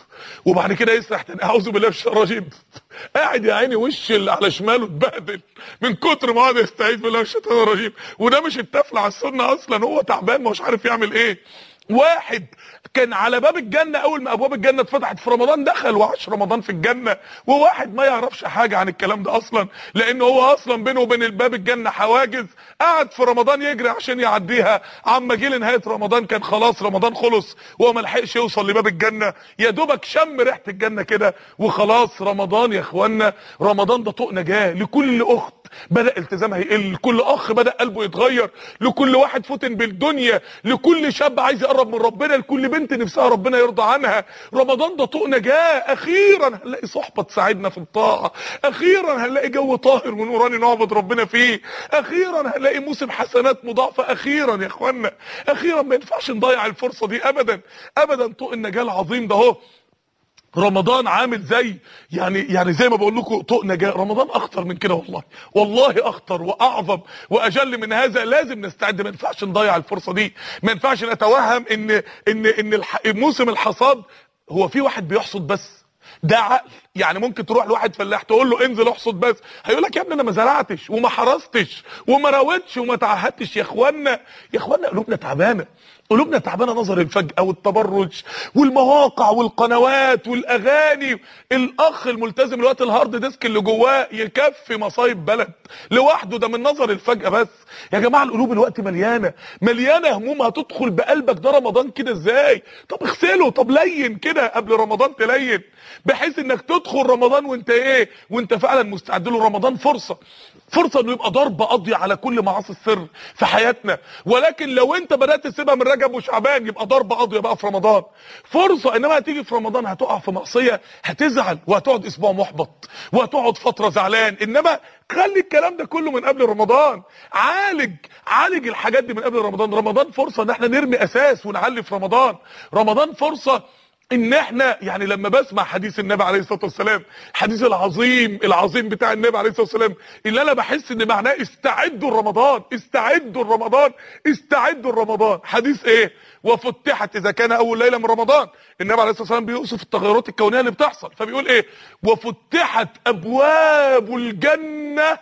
Speaker 1: وبعد كده يسرح تاني اعوذ بالله من الشيطان الرجيم، قاعد يا عيني وش اللي على شماله اتبهدل من كتر ما قعد يستعيذ بالله من الشيطان الرجيم، وده مش التفل على السنه اصلا، هو تعبان ما هوش عارف يعمل ايه. واحد كان على باب الجنة اول ما ابواب الجنة اتفتحت في رمضان دخل وعاش رمضان في الجنة، وواحد ما يعرفش حاجة عن الكلام ده اصلا، لان هو اصلا بينه وبين الباب الجنة حواجز، قعد في رمضان يجري عشان يعديها، عما جه لنهاية رمضان كان خلاص رمضان خلص وهو ما لحقش يوصل لباب الجنة، يا دوبك شم ريحة الجنة كده وخلاص. رمضان يا اخوانا، رمضان ده طوق نجاة لكل اخت بدأ التزامها يقل، لكل اخ بدأ قلبه يتغير، لكل واحد فتن بالدنيا، لكل شاب عايز يقرب من ربنا، لكل بنت نفسها ربنا يرضى عنها. رمضان ده طوق نجاة، اخيرا هنلاقي صحبة تساعدنا في الطاعة، اخيرا هنلاقي جو طاهر ونوراني نعبد ربنا فيه، اخيرا هنلاقي موسم حسنات مضاعفة، اخيرا يا اخوانا اخيرا. ما ينفعش نضيع الفرصة دي ابدا ابدا. طوق النجاة العظيم ده اهو رمضان عامل زي يعني يعني زي ما بقول لكم طوق نجاة. رمضان اخطر من كده والله، والله اخطر واعظم واجل من هذا. لازم نستعد، ما ينفعش نضيع الفرصه دي، ما ينفعش نتوهم ان ان ان الح... موسم الحصاد هو في واحد بيحصد بس، ده عقل. يعني ممكن تروح لواحد فلاح تقول له انزل احصد بس، هيقول لك يا ابني انا ما زرعتش وما حرستش وما راودتش وما تعهدتش. يا اخوانا يا اخوانا قلوبنا تعبانه، قلوبنا تعبانه، نظر الفجأة والتبرج والمواقع والقنوات والاغاني. الاخ الملتزم الوقت الهارد ديسك اللي جواه يكفي مصايب بلد لوحده، ده من نظر الفجأة بس. يا جماعه القلوب الوقت مليانه مليانه هموم، هتدخل بقلبك ده رمضان كده ازاي؟ طب اغسله، طب لين كده قبل رمضان تلين، بحيث انك تدخل رمضان وانت ايه، وانت فعلا مستعد له. رمضان فرصه فرصه انه يبقى ضربه قاضيه على كل معاصي السر في حياتنا، ولكن لو انت بدات تسيبها من رجب وشعبان يبقى ضربه قاضيه بقى في رمضان. فرصه، انما هتيجي في رمضان هتقع في معصيه هتزعل وهتقعد اسبوع محبط وهتقعد فتره زعلان. انما خلي الكلام ده كله من قبل رمضان، عالج عالج الحاجات دي من قبل رمضان. رمضان فرصه ان احنا نرمي اساس ونعلي في رمضان. رمضان فرصه ان احنا يعني لما بسمع حديث النبي عليه الصلاه والسلام، الحديث العظيم العظيم بتاع النبي عليه الصلاه والسلام، اللي انا بحس ان معناه استعدوا لرمضان، استعدوا لرمضان، استعدوا لرمضان. حديث ايه؟ وفتحت، اذا كان اول ليله من رمضان، النبي عليه الصلاه والسلام بيوصف التغيرات الكونيه اللي بتحصل، فبيقول ايه؟ وفتحت ابواب الجنه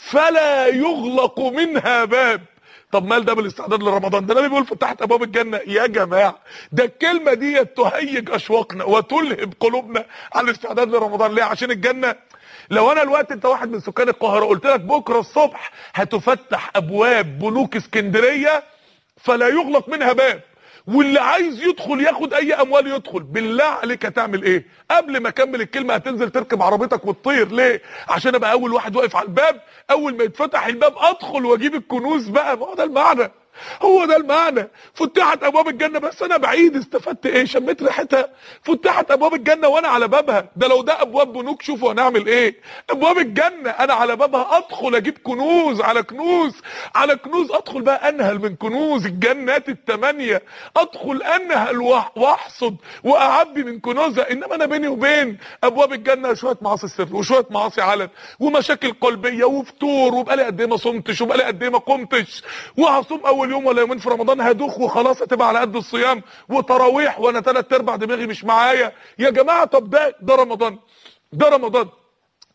Speaker 1: فلا يغلق منها باب. طب مال ده بالاستعداد لرمضان؟ ده النبي بيقول فتحت ابواب الجنه. يا جماعه ده الكلمه دي تهيج اشواقنا وتلهب قلوبنا على الاستعداد لرمضان. ليه؟ عشان الجنه. لو انا الوقت انت واحد من سكان القاهره قلت لك بكره الصبح هتفتح ابواب بنوك اسكندريه فلا يغلق منها باب، واللي عايز يدخل ياخد اي اموال يدخل، بالله عليك هتعمل ايه؟ قبل ما اكمل الكلمه هتنزل تركب عربيتك وتطير. ليه؟ عشان ابقى اول واحد واقف على الباب، اول ما يتفتح الباب ادخل واجيب الكنوز بقى. ما هو ده المعنى، هو ده المعنى. فتحت ابواب الجنه، بس انا بعيد استفدت ايه؟ شميت ريحتها. فتحت ابواب الجنه وانا على بابها. ده لو ده ابواب بنوك شوفوا هنعمل ايه. ابواب الجنه انا على بابها، ادخل اجيب كنوز على كنوز على كنوز، ادخل بقى انهل من كنوز الجنات الثمانيه، ادخل انهل واحصد واعبي من كنوزها. انما انا بيني وبين ابواب الجنه شويه معاصي سر وشويه معاصي علن ومشاكل قلبيه وفتور، وبقالي قد ايه ما صمتش وبقالي قد ايه ما قمتش، وهصوم اول يوم ولا يومين في رمضان هدوخ وخلاص هتبقى على قد الصيام، وتراويح وانا ثلاث ارباع دماغي مش معايا. يا جماعه طب ده ده رمضان، ده رمضان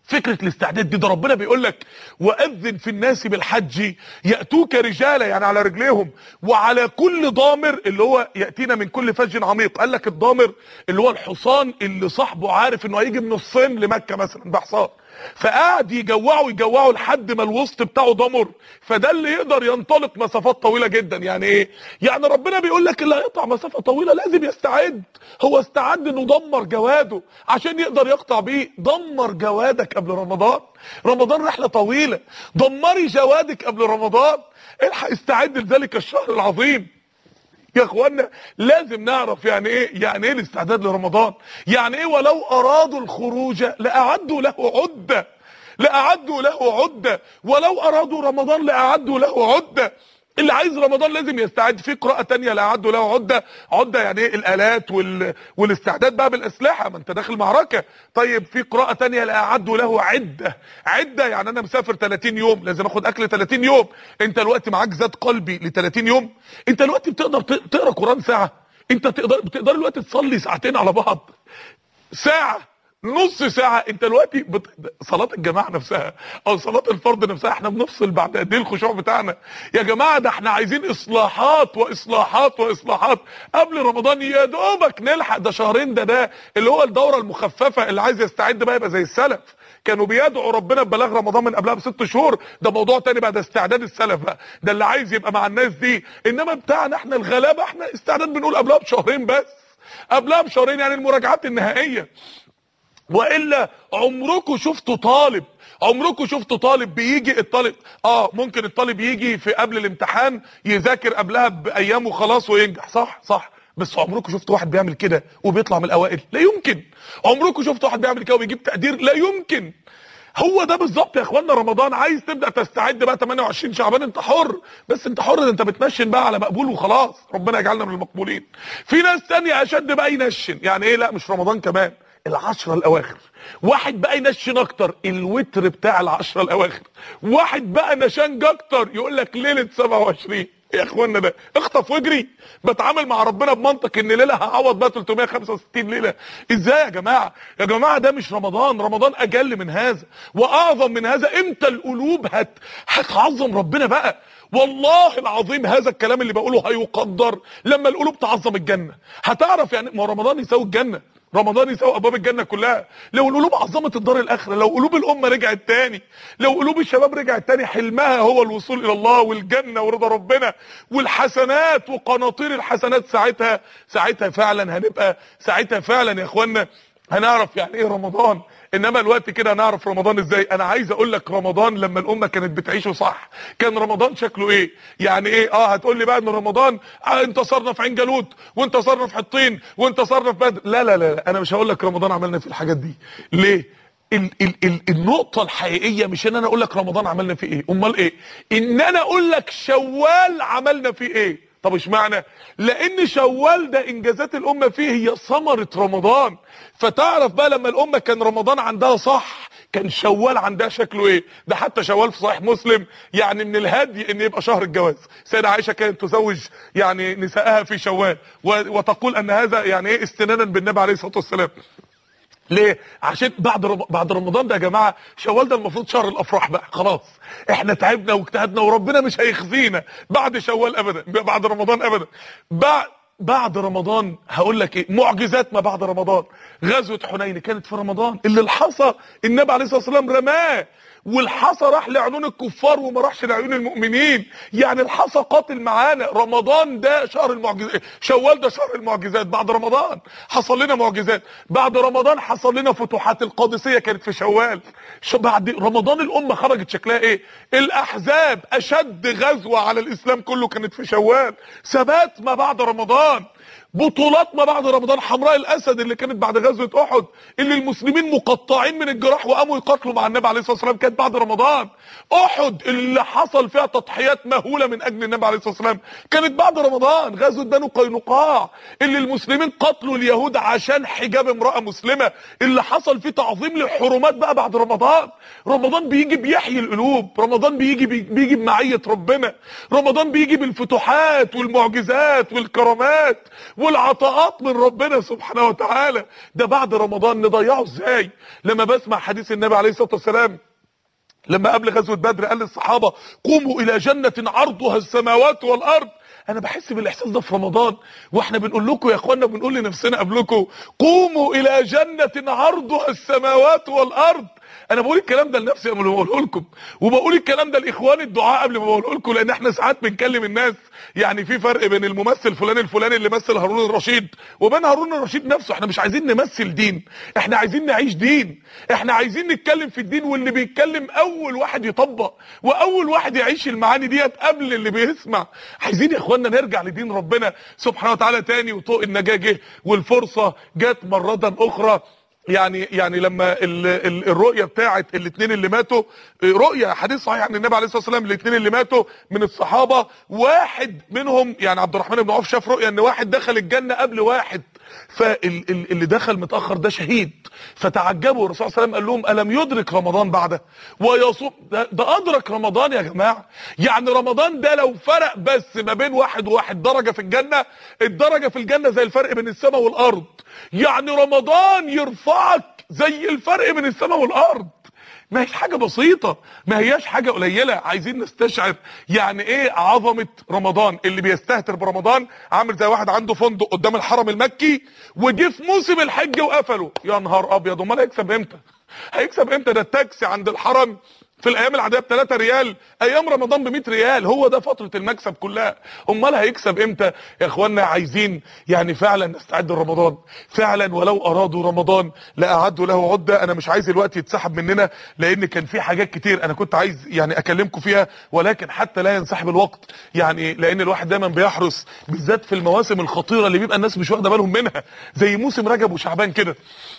Speaker 1: فكرة الاستعداد دي، ده ربنا بيقول لك وأذن في الناس بالحج يأتوك رجالا، يعني على رجليهم، وعلى كل ضامر، اللي هو يأتينا من كل فج عميق. قال لك الضامر اللي هو الحصان اللي صاحبه عارف انه هيجي من الصين لمكة مثلا بحصان، فقعد يجوعوا يجوعوا لحد ما الوسط بتاعه ضمر، فده اللي يقدر ينطلق مسافات طويلة جدا. يعني ايه؟ يعني ربنا بيقول لك اللي هيقطع مسافة طويلة لازم يستعد. هو استعد انه دمر جواده عشان يقدر يقطع بيه. دمر جوادك قبل رمضان، رمضان رحلة طويلة، دمري جوادك قبل رمضان، الحق استعد لذلك الشهر العظيم. يا اخوانا لازم نعرف يعني ايه يعني ايه الاستعداد لرمضان. يعني ايه ولو ارادوا الخروج لاعدوا له عده، لاعدوا له عده، ولو ارادوا رمضان لاعدوا له عده. اللي عايز رمضان لازم يستعد. في قراءة تانية لاعدوا له عده، عده يعني ايه؟ الالات وال... والاستعداد بقى بالاسلحه، ما انت داخل معركه. طيب في قراءة تانية لاعدوا له عده، عده يعني انا مسافر ثلاثين يوم لازم اخد اكل ثلاثين يوم. انت دلوقتي معاك زاد قلبي ل ثلاثين يوم؟ انت دلوقتي بتقدر تقرا قران ساعه؟ انت تقدر بتقدر دلوقتي تصلي ساعتين على بعض؟ ساعه، نص ساعة. انت دلوقتي بت... صلاة الجماعة نفسها او صلاة الفرض نفسها احنا بنفصل بعد قد ايه الخشوع بتاعنا يا جماعة؟ ده احنا عايزين اصلاحات واصلاحات واصلاحات قبل رمضان يا دوبك نلحق. ده شهرين، ده ده اللي هو الدورة المخففة. اللي عايز يستعد بقى يبقى زي السلف، كانوا بيدعوا ربنا ببلاغ رمضان من قبلها بست شهور. ده موضوع تاني بقى، ده استعداد السلف بقى، ده اللي عايز يبقى مع الناس دي. انما بتاعنا احنا الغلابة احنا استعداد بنقول قبلها بشهرين بس، قبلها بشهرين يعني المراجعات النهائية. والا عمركم شفتوا طالب عمركم شفتوا طالب بيجي الطالب اه ممكن الطالب يجي في قبل الامتحان يذاكر قبلها بايام وخلاص وينجح، صح صح، بس عمركم شفتوا واحد بيعمل كده وبيطلع من الاوائل؟ لا يمكن. عمركم شفتوا واحد بيعمل كده وبيجيب تقدير؟ لا يمكن. هو ده بالظبط يا اخوانا رمضان. عايز تبدا تستعد بقى ثمانية وعشرين شعبان انت حر، بس انت حر، ده انت بتنشن بقى على مقبول وخلاص، ربنا يجعلنا من المقبولين. في ناس تانية اشد بقى ينشن، يعني ايه؟ لا مش رمضان كمان، العشرة الاواخر. واحد بقى ينشن اكتر، الوتر بتاع العشرة الاواخر. واحد بقى نشنج اكتر يقول لك ليله سبعة وعشرين. يا اخوانا ده اخطف واجري. بتعامل مع ربنا بمنطق ان ليله هعوض بقى ثلاثمية وخمسة وستين ليله. ازاي يا جماعه؟ يا جماعه ده مش رمضان، رمضان اجل من هذا واعظم من هذا. امتى القلوب هت هتعظم ربنا بقى؟ والله العظيم هذا الكلام اللي بقوله هيقدر لما القلوب تعظم الجنه. هتعرف يعني ما رمضان يساوي الجنه، رمضان يساوي ابواب الجنه كلها. لو القلوب عظمت الدار الاخره، لو قلوب الامه رجعت تاني، لو قلوب الشباب رجعت تاني حلمها هو الوصول الى الله والجنه ورضا ربنا والحسنات وقناطير الحسنات، ساعتها ساعتها فعلا هنبقى، ساعتها فعلا يا اخوانا هنعرف يعني ايه رمضان. انما الوقت كده هنعرف رمضان ازاي؟ انا عايز اقول لك رمضان لما الامه كانت بتعيشه صح كان رمضان شكله ايه؟ يعني ايه؟ اه هتقول لي بقى ان رمضان آه انتصرنا في عين جالوت وانتصرنا في حطين وانتصرنا في بدر. لا لا لا, لا. انا مش هقول لك رمضان عملنا في الحاجات دي ليه. ال ال ال النقطة الحقيقية مش ان انا اقول لك رمضان عملنا فيه ايه، امال ايه؟ ان انا اقول لك شوال عملنا فيه ايه. طب اشمعنى؟ لان شوال ده انجازات الامه فيه هي ثمره رمضان. فتعرف بقى لما الامه كان رمضان عندها صح كان شوال عندها شكله ايه. ده حتى شوال في صحيح مسلم يعني من الهدي ان يبقى شهر الجواز. سيدة عائشه كانت تزوج يعني نسائها في شوال وتقول ان هذا يعني ايه استنانا بالنبي عليه الصلاه والسلام. ليه؟ عشان بعد رم... بعد رمضان ده يا جماعه شوال ده المفروض شهر الافراح بقى. خلاص احنا تعبنا واجتهدنا وربنا مش هيخزينا بعد شوال ابدا، بعد رمضان ابدا. بعد بعد رمضان هقول لك ايه معجزات ما بعد رمضان. غزوه حنين كانت في رمضان، اللي الحصى النبي عليه الصلاه والسلام رماه والحصى راح لعيون الكفار وما راحش لعيون المؤمنين. يعني الحصى قاتل معانا. رمضان ده شهر المعجزات، شوال ده شهر المعجزات. بعد رمضان حصل لنا معجزات، بعد رمضان حصل لنا فتوحات. القادسيه كانت في شوال. بعد رمضان الامه خرجت شكلها ايه؟ الاحزاب اشد غزوه على الاسلام كله كانت في شوال. ثبات ما بعد رمضان، بطولات ما بعد رمضان. حمراء الاسد اللي كانت بعد غزوه احد اللي المسلمين مقطعين من الجراح وقاموا يقاتلوا مع النبي عليه الصلاه والسلام كانت بعد رمضان. احد اللي حصل فيها تضحيات مهوله من اجل النبي عليه الصلاه والسلام كانت بعد رمضان. غزوه بنو قينقاع اللي المسلمين قتلوا اليهود عشان حجاب امراه مسلمه اللي حصل فيه تعظيم للحرمات بقى بعد رمضان. رمضان بيجي بيحيي القلوب، رمضان بيجي بيجي بمعيه ربنا، رمضان بيجي بالفتوحات والمعجزات والكرامات والعطاءات من ربنا سبحانه وتعالى. ده بعد رمضان نضيعه ازاي؟ لما بسمع حديث النبي عليه الصلاة والسلام لما قبل غزوة بدر قال للصحابة قوموا الى جنة عرضها السماوات والارض. انا بحس بالاحساس ده في رمضان، واحنا بنقول لكم يا اخوانا، بنقول لنفسنا قبلكم قوموا الى جنة عرضها السماوات والارض. انا بقول الكلام ده لنفسي قبل ما بقوله لكم، وبقول الكلام ده لاخواني الدعاء قبل ما بقوله لكم، لان احنا ساعات بنكلم الناس. يعني في فرق بين الممثل فلان الفلاني اللي مثل هارون الرشيد وبين هارون الرشيد نفسه. احنا مش عايزين نمثل دين، احنا عايزين نعيش دين، احنا عايزين نتكلم في الدين، واللي بيتكلم اول واحد يطبق واول واحد يعيش المعاني ديت قبل اللي بيسمع. عايزين يا اخوانا نرجع لدين ربنا سبحانه وتعالى تاني، وطوق النجاة جه والفرصة جت مرة اخرى. يعني يعني لما ال ال الرؤيه بتاعت الاثنين اللي ماتوا، رؤيه حديث صحيح عن النبي عليه الصلاه والسلام، الاثنين اللي ماتوا من الصحابه، واحد منهم يعني عبد الرحمن بن عوف شاف رؤيه ان واحد دخل الجنه قبل واحد، فاللي دخل متاخر ده شهيد. فتعجبوا، الرسول صلى الله عليه وسلم قال لهم الم يدرك رمضان بعده ويصوم؟ ده, ده ادرك رمضان يا جماعه. يعني رمضان ده لو فرق بس ما بين واحد وواحد درجه في الجنه، الدرجه في الجنه زي الفرق بين السماء والارض. يعني رمضان يرفعك زي الفرق بين السماء والارض. ما هيش حاجة بسيطة، ما هياش حاجة قليلة. عايزين نستشعر يعني ايه عظمة رمضان. اللي بيستهتر برمضان عامل زي واحد عنده فندق قدام الحرم المكي وجه في موسم الحج وقفله. يا نهار ابيض، امال هيكسب امتى؟ هيكسب امتى؟ ده التاكسي عند الحرم في الايام العاديه ب ثلاثة ريال، ايام رمضان ب مية ريال. هو ده فتره المكسب كلها، امال هيكسب امتى يا اخوانا؟ عايزين يعني فعلا نستعد لرمضان فعلا، ولو ارادوا رمضان لاعدوا له عده. انا مش عايز الوقت يتسحب مننا، لان كان في حاجات كتير انا كنت عايز يعني اكلمكم فيها، ولكن حتى لا ينسحب الوقت. يعني لان الواحد دايما بيحرص بالذات في المواسم الخطيره اللي بيبقى الناس مش واخده بالهم منها، زي موسم رجب وشعبان كده،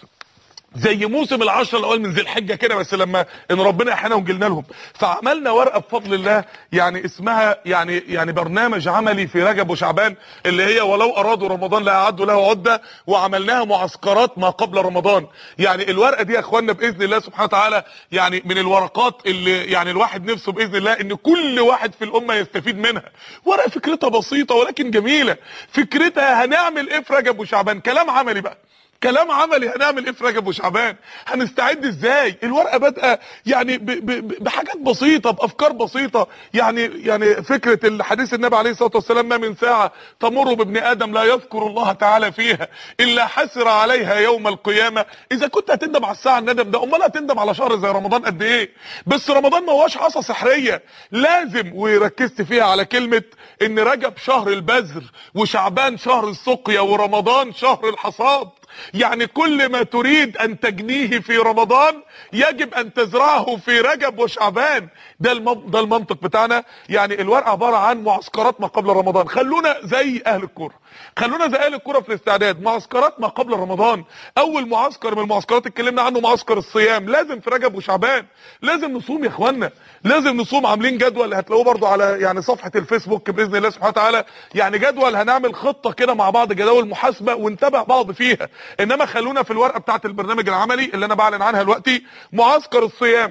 Speaker 1: زي موسم العشر الاول من ذي الحجه كده، بس لما ان ربنا احيانا وجلنا لهم. فعملنا ورقه بفضل الله يعني اسمها يعني يعني برنامج عملي في رجب وشعبان، اللي هي ولو ارادوا رمضان لاعدوا له عده، وعملناها معسكرات ما قبل رمضان. يعني الورقه دي يا اخوانا باذن الله سبحانه وتعالى يعني من الورقات اللي يعني الواحد نفسه باذن الله ان كل واحد في الامه يستفيد منها. ورقه فكرتها بسيطه ولكن جميله. فكرتها هنعمل ايه في رجب وشعبان، كلام عملي بقى، كلام عملي. هنعمل ايه في رجب وشعبان؟ هنستعد ازاي؟ الورقه بادئه يعني ب ب بحاجات بسيطه، بافكار بسيطه. يعني يعني فكره الحديث النبي عليه الصلاه والسلام ما من ساعه تمر بابن ادم لا يذكر الله تعالى فيها الا حسر عليها يوم القيامه. اذا كنت هتندم على الساعه الندم ده، امال هتندم على شهر زي رمضان قد ايه؟ بس رمضان ما هوش عصا سحريه لازم. وركزت فيها على كلمه ان رجب شهر البذر، وشعبان شهر السقيا، ورمضان شهر الحصاد. يعني كل ما تريد ان تجنيه في رمضان يجب ان تزرعه في رجب وشعبان. ده ده المنطق بتاعنا. يعني الورقه عباره عن معسكرات ما قبل رمضان. خلونا زي اهل الكوره، خلونا زي اهل الكوره في الاستعداد. معسكرات ما قبل رمضان. اول معسكر من المعسكرات اتكلمنا عنه معسكر الصيام، لازم في رجب وشعبان لازم نصوم يا اخوانا، لازم نصوم. عاملين جدول هتلاقوه برضو على يعني صفحه الفيسبوك باذن الله سبحانه وتعالى. يعني جدول هنعمل خطه كده مع بعض، جداول محاسبه ونتابع بعض فيها. انما خلونا في الورقه بتاعه البرنامج العملي اللي انا بعلن عنها دلوقتي. معسكر الصيام.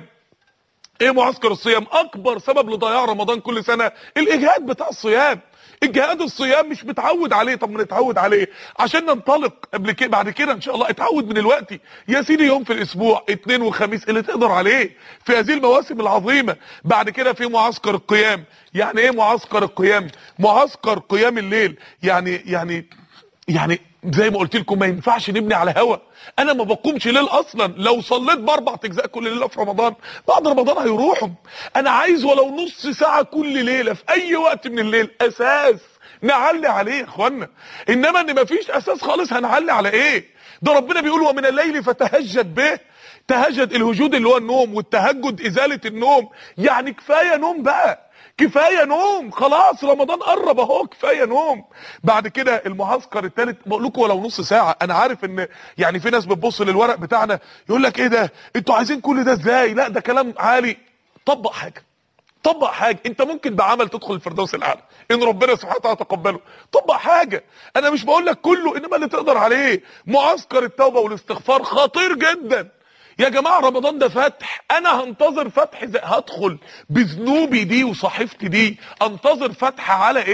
Speaker 1: ايه معسكر الصيام؟ اكبر سبب لضياع رمضان كل سنه الاجهاد بتاع الصيام. اجهاد الصيام مش متعود عليه. طب ما نتعود عليه عشان ننطلق قبل كده بعد كده ان شاء الله. اتعود من الوقت يا سيدي، يوم في الاسبوع، اثنين وخميس اللي تقدر عليه في هذه المواسم العظيمه. بعد كده في معسكر القيام. يعني ايه معسكر القيام؟ معسكر قيام الليل. يعني يعني يعني زي ما قلت لكم ما ينفعش نبني على هوا. انا ما بقومش ليل اصلا. لو صليت باربع اجزاء كل ليله في رمضان بعد رمضان هيروحوا. انا عايز ولو نص ساعه كل ليله في اي وقت من الليل، اساس نعلي عليه يا اخوانا. انما ان مفيش اساس خالص هنعلي على ايه؟ ده ربنا بيقول ومن الليل فتهجد به. تهجد الهجود اللي هو النوم، والتهجد ازاله النوم. يعني كفايه نوم بقى، كفايه نوم. خلاص رمضان قرب اهو، كفايه نوم. بعد كده المعسكر الثالث بقول لكم ولو نص ساعه. انا عارف ان يعني في ناس بتبص للورق بتاعنا يقول لك ايه ده، انتوا عايزين كل ده ازاي؟ لا ده كلام عالي. طبق حاجه، طبق حاجه. انت ممكن بعمل تدخل الفردوس الاعلى ان ربنا سبحانه وتعالى تقبله. طبق حاجه. انا مش بقول لك كله، انما اللي تقدر عليه. معسكر التوبه والاستغفار خطير جدا يا جماعه. رمضان ده فتح. انا هنتظر فتح زي هدخل بذنوبي دي وصحيفتي دي، انتظر فتح على ايه؟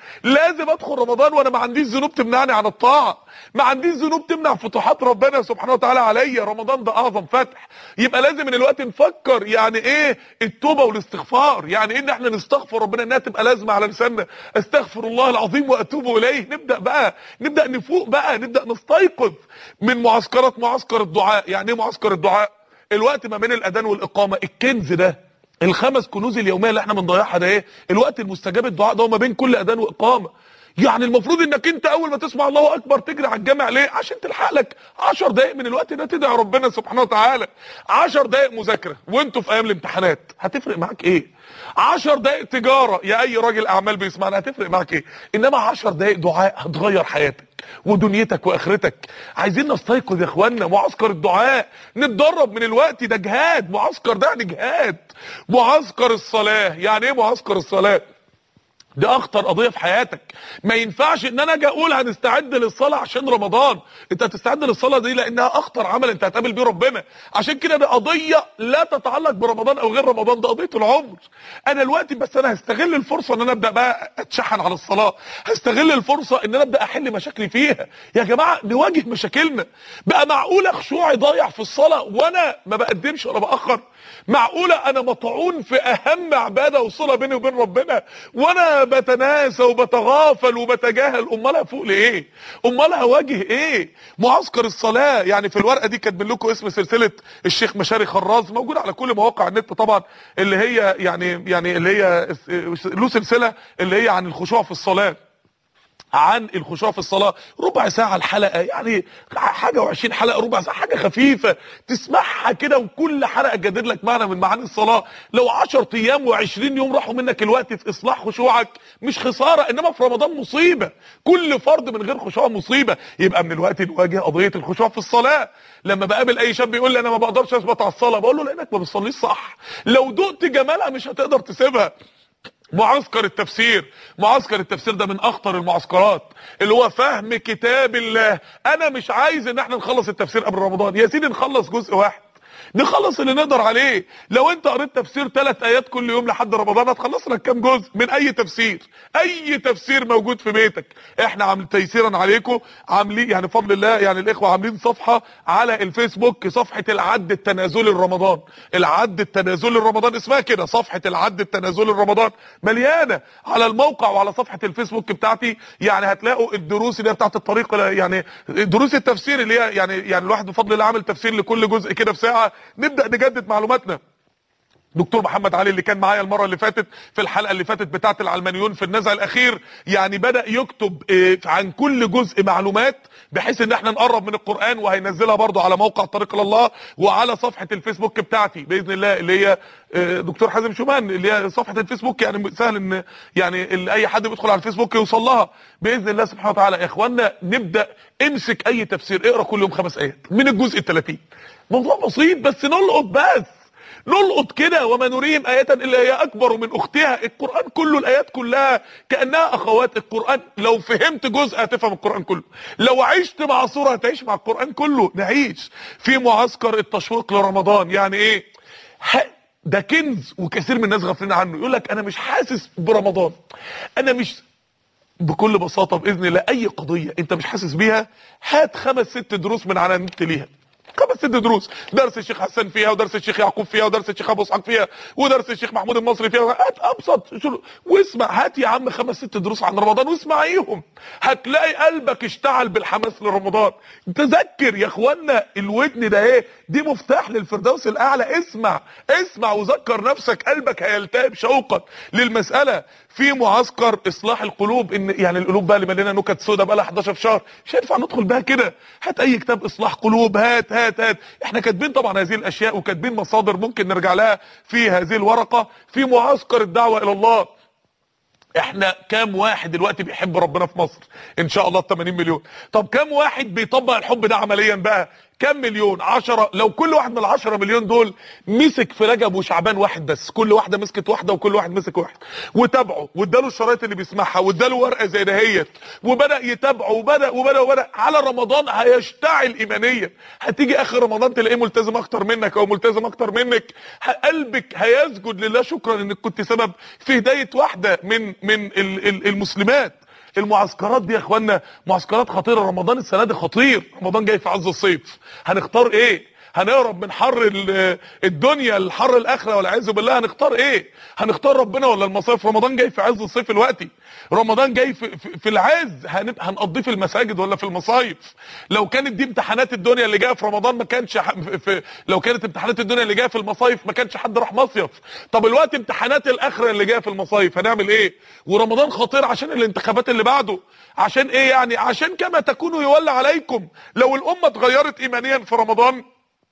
Speaker 1: لازم ادخل رمضان وانا ما عنديش ذنوب تمنعني عن الطاعه، ما عنديش ذنوب تمنع فتوحات ربنا سبحانه وتعالى عليا. رمضان ده اعظم فتح. يبقى لازم من الوقت نفكر يعني ايه التوبه والاستغفار، يعني ايه ان احنا نستغفر ربنا، انها تبقى لازمه على لساننا. استغفر الله العظيم واتوب اليه. نبدا بقى نبدا نفوق بقى، نبدا نستيقظ من معسكرات معسكر الدعاء. يعني ايه معسكر الدعاء؟ الوقت ما بين الاذان والاقامه، الكنز ده، الخمس كنوز اليوميه اللي احنا بنضيعها ده ايه؟ الوقت المستجاب الدعاء ده ما بين كل اذان واقامه. يعني المفروض انك انت اول ما تسمع الله اكبر تجري على الجامع. ليه؟ عشان تلحق لك عشر دقايق من الوقت ده تدعي ربنا سبحانه وتعالى. عشر دقايق مذاكره وانتوا في ايام الامتحانات هتفرق معاك ايه؟ عشر دقايق تجاره يا اي راجل اعمال بيسمعنا هتفرق معاك ايه؟ انما عشر دقايق دعاء هتغير حياتك ودنيتك واخرتك. عايزين نستيقظ يا اخوانا. معسكر الدعاء نتدرب من الوقت، ده جهاد. معسكر ده يعني جهاد. معسكر الصلاه، يعني ايه معسكر الصلاه؟ دي اخطر قضيه في حياتك. ما ينفعش ان انا اجي اقول هنستعد للصلاه عشان رمضان. انت هتستعد للصلاه دي لانها اخطر عمل انت هتقابل بيه ربنا. عشان كده دي قضيه لا تتعلق برمضان او غير رمضان، ده قضيه العمر. انا دلوقتي بس انا هستغل الفرصه ان انا ابدا بقى اتشحن على الصلاه، هستغل الفرصه ان انا ابدا احل مشاكلي فيها. يا جماعه نواجه مشاكلنا. بقى معقوله خشوعي ضايع في الصلاه وانا ما بقدمش ولا باخر؟ معقوله انا مطعون في اهم عباده وصله بيني وبين ربنا وانا بتناسى وبتغافل وبتجاهل؟ امال هفوق لايه؟ امال هواجه ايه؟ معسكر الصلاه. يعني في الورقه دي كاتبين لكم اسم سلسله الشيخ مشاري خراز، موجود على كل مواقع النت طبعا، اللي هي يعني يعني اللي هي له سلسله اللي هي عن الخشوع في الصلاه، عن الخشوع في الصلاة. ربع ساعة الحلقة، يعني حاجة وعشرين حلقة، ربع ساعة، حاجة خفيفة تسمعها كده، وكل حلقة تجدد لك معنى من معاني الصلاة. لو عشر ايام وعشرين يوم راحوا منك الوقت في اصلاح خشوعك مش خسارة، انما في رمضان مصيبة. كل فرد من غير خشوع مصيبة. يبقى من الوقت نواجه قضية الخشوع في الصلاة. لما بقابل اي شاب يقول لي انا ما بقدرش اثبت على الصلاة، بقول له لانك ما بتصليش صح. لو دقت جمالها مش هتقدر تسيبها. معسكر التفسير. معسكر التفسير ده من اخطر المعسكرات، اللي هو فهم كتاب الله. انا مش عايز ان احنا نخلص التفسير قبل رمضان، يا سيدي نخلص جزء واحد، نخلص اللي نقدر عليه. لو انت قريت تفسير ثلاث ايات كل يوم لحد رمضان هتخلص لك كام جزء من اي تفسير؟ اي تفسير موجود في بيتك. احنا عامل تيسيرا عليكم، عاملين يعني بفضل الله، يعني الاخوه عاملين صفحه على الفيسبوك، صفحه العد التنازلي لرمضان. العد التنازلي لرمضان اسمها كده، صفحه العد التنازلي لرمضان، مليانه على الموقع وعلى صفحه الفيسبوك بتاعتي. يعني هتلاقوا الدروس اللي هي بتاعت الطريق، يعني دروس التفسير اللي هي يعني يعني الواحد بفضل الله عامل تفسير لكل جزء كده في ساعه، نبدأ نجدد معلوماتنا. دكتور محمد علي اللي كان معايا المره اللي فاتت في الحلقه اللي فاتت بتاعه العلمانيون في النزع الاخير، يعني بدأ يكتب عن كل جزء معلومات بحيث ان احنا نقرب من القرآن، وهينزلها برضو على موقع طريق الى الله وعلى صفحة الفيسبوك بتاعتي باذن الله، اللي هي دكتور حازم شومان، اللي هي صفحة الفيسبوك. يعني سهل ان يعني اي حد بيدخل على الفيسبوك يوصل لها باذن الله سبحانه وتعالى. يا اخوانا نبدأ، امسك اي تفسير، اقرا كل يوم خمس ايات من الجزء الثلاثين. موضوع بسيط، بس نلقط بس نلقط كده. وما نريهم آية إلا هي أكبر من أختها. القرآن كله، الآيات كلها كأنها أخوات. القرآن لو فهمت جزء هتفهم القرآن كله، لو عشت مع صورة هتعيش مع القرآن كله. نعيش في معسكر التشويق لرمضان. يعني إيه؟ ده كنز وكثير من الناس غافلين عنه. يقول لك أنا مش حاسس برمضان، أنا مش. بكل بساطة بإذن الله أي قضية أنت مش حاسس بيها هات خمس ست دروس من على النت ليها، خمس ست دروس، درس الشيخ حسان فيها، ودرس الشيخ يعقوب فيها، ودرس الشيخ ابو اسحاق فيها، ودرس الشيخ محمود المصري فيها. هات ابسط شو واسمع. هات يا عم خمس ست دروس عن رمضان واسمعيهم، هتلاقي قلبك اشتعل بالحماس لرمضان. تذكر يا اخوانا الودن ده ايه؟ دي مفتاح للفردوس الاعلى. اسمع اسمع وذكر نفسك، قلبك هيلتهب شوقا للمساله. في معسكر اصلاح القلوب، ان يعني القلوب بقى اللي مليانه نكت سودا بقى لها حداشر شهر، مش هينفع ندخل بها كده. هات اي كتاب اصلاح قلوب، هات هات هات احنا كاتبين طبعا هذه الاشياء وكاتبين مصادر ممكن نرجع لها في هذه الورقه. في معسكر الدعوه الى الله، احنا كام واحد دلوقتي بيحب ربنا في مصر؟ ان شاء الله ثمانين مليون. طب كام واحد بيطبق الحب ده عمليا بقى؟ كم مليون؟ عشرة. لو كل واحد من العشرة مليون دول مسك في رجب وشعبان واحد بس، كل واحده مسكت واحده وكل واحد مسك واحد وتابعه واداله الشرايط اللي بيسمعها واداله ورقه زي دهيت وبدا يتابعه وبدا وبدا وبدا على رمضان، هيشتعل ايمانيا. هتيجي اخر رمضان تلاقيه ملتزم اكتر منك او ملتزم اكتر منك، قلبك هيسجد لله شكرا انك كنت سبب في هدايه واحده من من المسلمات. المعسكرات دي يا اخوانا معسكرات خطيره. رمضان السنه دي خطير، رمضان جاي في عز الصيف. هنختار ايه؟ هنهرب من حر الدنيا لحر الاخره والعياذ بالله؟ هنختار ايه؟ هنختار ربنا ولا المصايف؟ رمضان جاي في عز الصيف الوقتي، رمضان جاي في, في, في العز، هنبقى هنقضيه في المساجد ولا في المصايف؟ لو كانت دي امتحانات الدنيا اللي جايه في رمضان ما كانش في, في لو كانت امتحانات الدنيا اللي جايه في المصايف ما كانش حد راح مصيف. طب الوقت امتحانات الاخره اللي جايه في المصايف، هنعمل ايه؟ ورمضان خطير عشان الانتخابات اللي بعده. عشان ايه يعني؟ عشان كما تكونوا يولى عليكم. لو الامه اتغيرت ايمانيا في رمضان،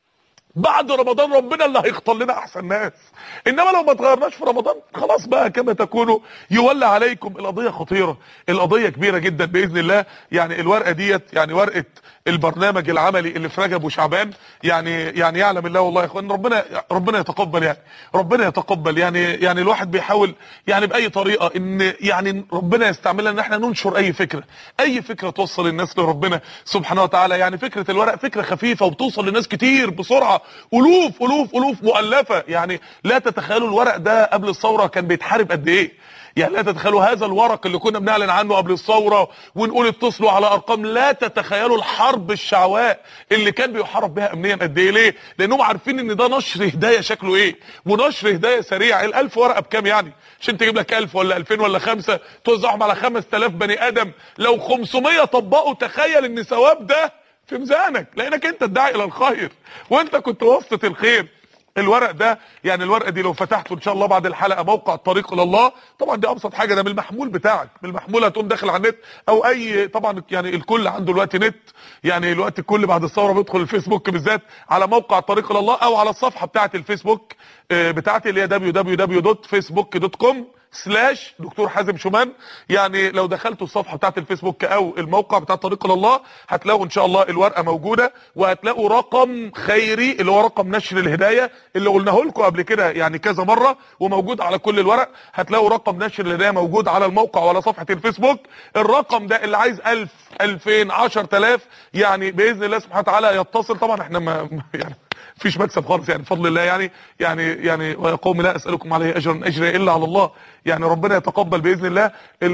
Speaker 1: بعد رمضان ربنا اللي هيختار لنا احسن ناس. انما لو ما اتغيرناش في رمضان خلاص بقى كما تكونوا يولى عليكم. القضيه خطيره، القضيه كبيره جدا باذن الله. يعني الورقه ديت يعني ورقه البرنامج العملي اللي في رجب وشعبان، يعني يعني يعلم الله والله يا اخوان، ربنا ربنا يتقبل، يعني ربنا يتقبل. يعني يعني الواحد بيحاول يعني باي طريقه ان يعني ربنا يستعملنا ان احنا ننشر اي فكره، اي فكره توصل الناس لربنا سبحانه وتعالى. يعني فكره الورق فكره خفيفه وبتوصل لناس كتير بسرعه، الوف الوف الوف مؤلفه. يعني لا تتخيلوا الورق ده قبل الثوره كان بيتحارب قد ايه. يعني لا تتخيلوا هذا الورق اللي كنا بنعلن عنه قبل الثوره ونقول اتصلوا على ارقام، لا تتخيلوا الحرب الشعواء اللي كان بيحارب بها امنيا قد ايه. ليه؟ لانهم عارفين ان ده نشر هدايه شكله ايه، ونشر هدايه سريع. الالف ورقه بكام يعني؟ عشان تجيب لك الف ولا الفين ولا خمسه توزعهم على خمس تلاف بني ادم، لو خمسمية طبقوا تخيل ان ثواب ده في ميزانك، لانك انت الداعي الى الخير وانت كنت واسطه الخير. الورق ده يعني الورقه دي لو فتحته ان شاء الله بعد الحلقه موقع الطريق الى الله، طبعا دي ابسط حاجه، ده بالمحمول بتاعك، بالمحمول هتقوم داخل على النت او اي، طبعا يعني الكل عنده الوقت نت، يعني الوقت الكل بعد الثوره بيدخل الفيسبوك بالذات على موقع الطريق الى الله او على الصفحه بتاعه الفيسبوك بتاعتي اللي هي دبليو دبليو دبليو دوت فيسبوك دوت كوم سلاش دكتور حازم شومان. يعني لو دخلتوا الصفحه بتاعت الفيسبوك او الموقع بتاع طريق الى الله هتلاقوا ان شاء الله الورقه موجوده، وهتلاقوا رقم خيري اللي هو رقم نشر الهدايه اللي قلناه لكم قبل كده يعني كذا مره وموجود على كل الورق. هتلاقوا رقم نشر الهدايه موجود على الموقع وعلى صفحه الفيسبوك. الرقم ده اللي عايز الف الفين عشر تلاف يعني باذن الله سبحانه وتعالى يتصل. طبعا احنا ما يعني مفيش مكسب خالص يعني بفضل الله، يعني يعني يعني ويا قوم لا اسالكم عليه اجرا اجري الا على الله. يعني ربنا يتقبل باذن الله.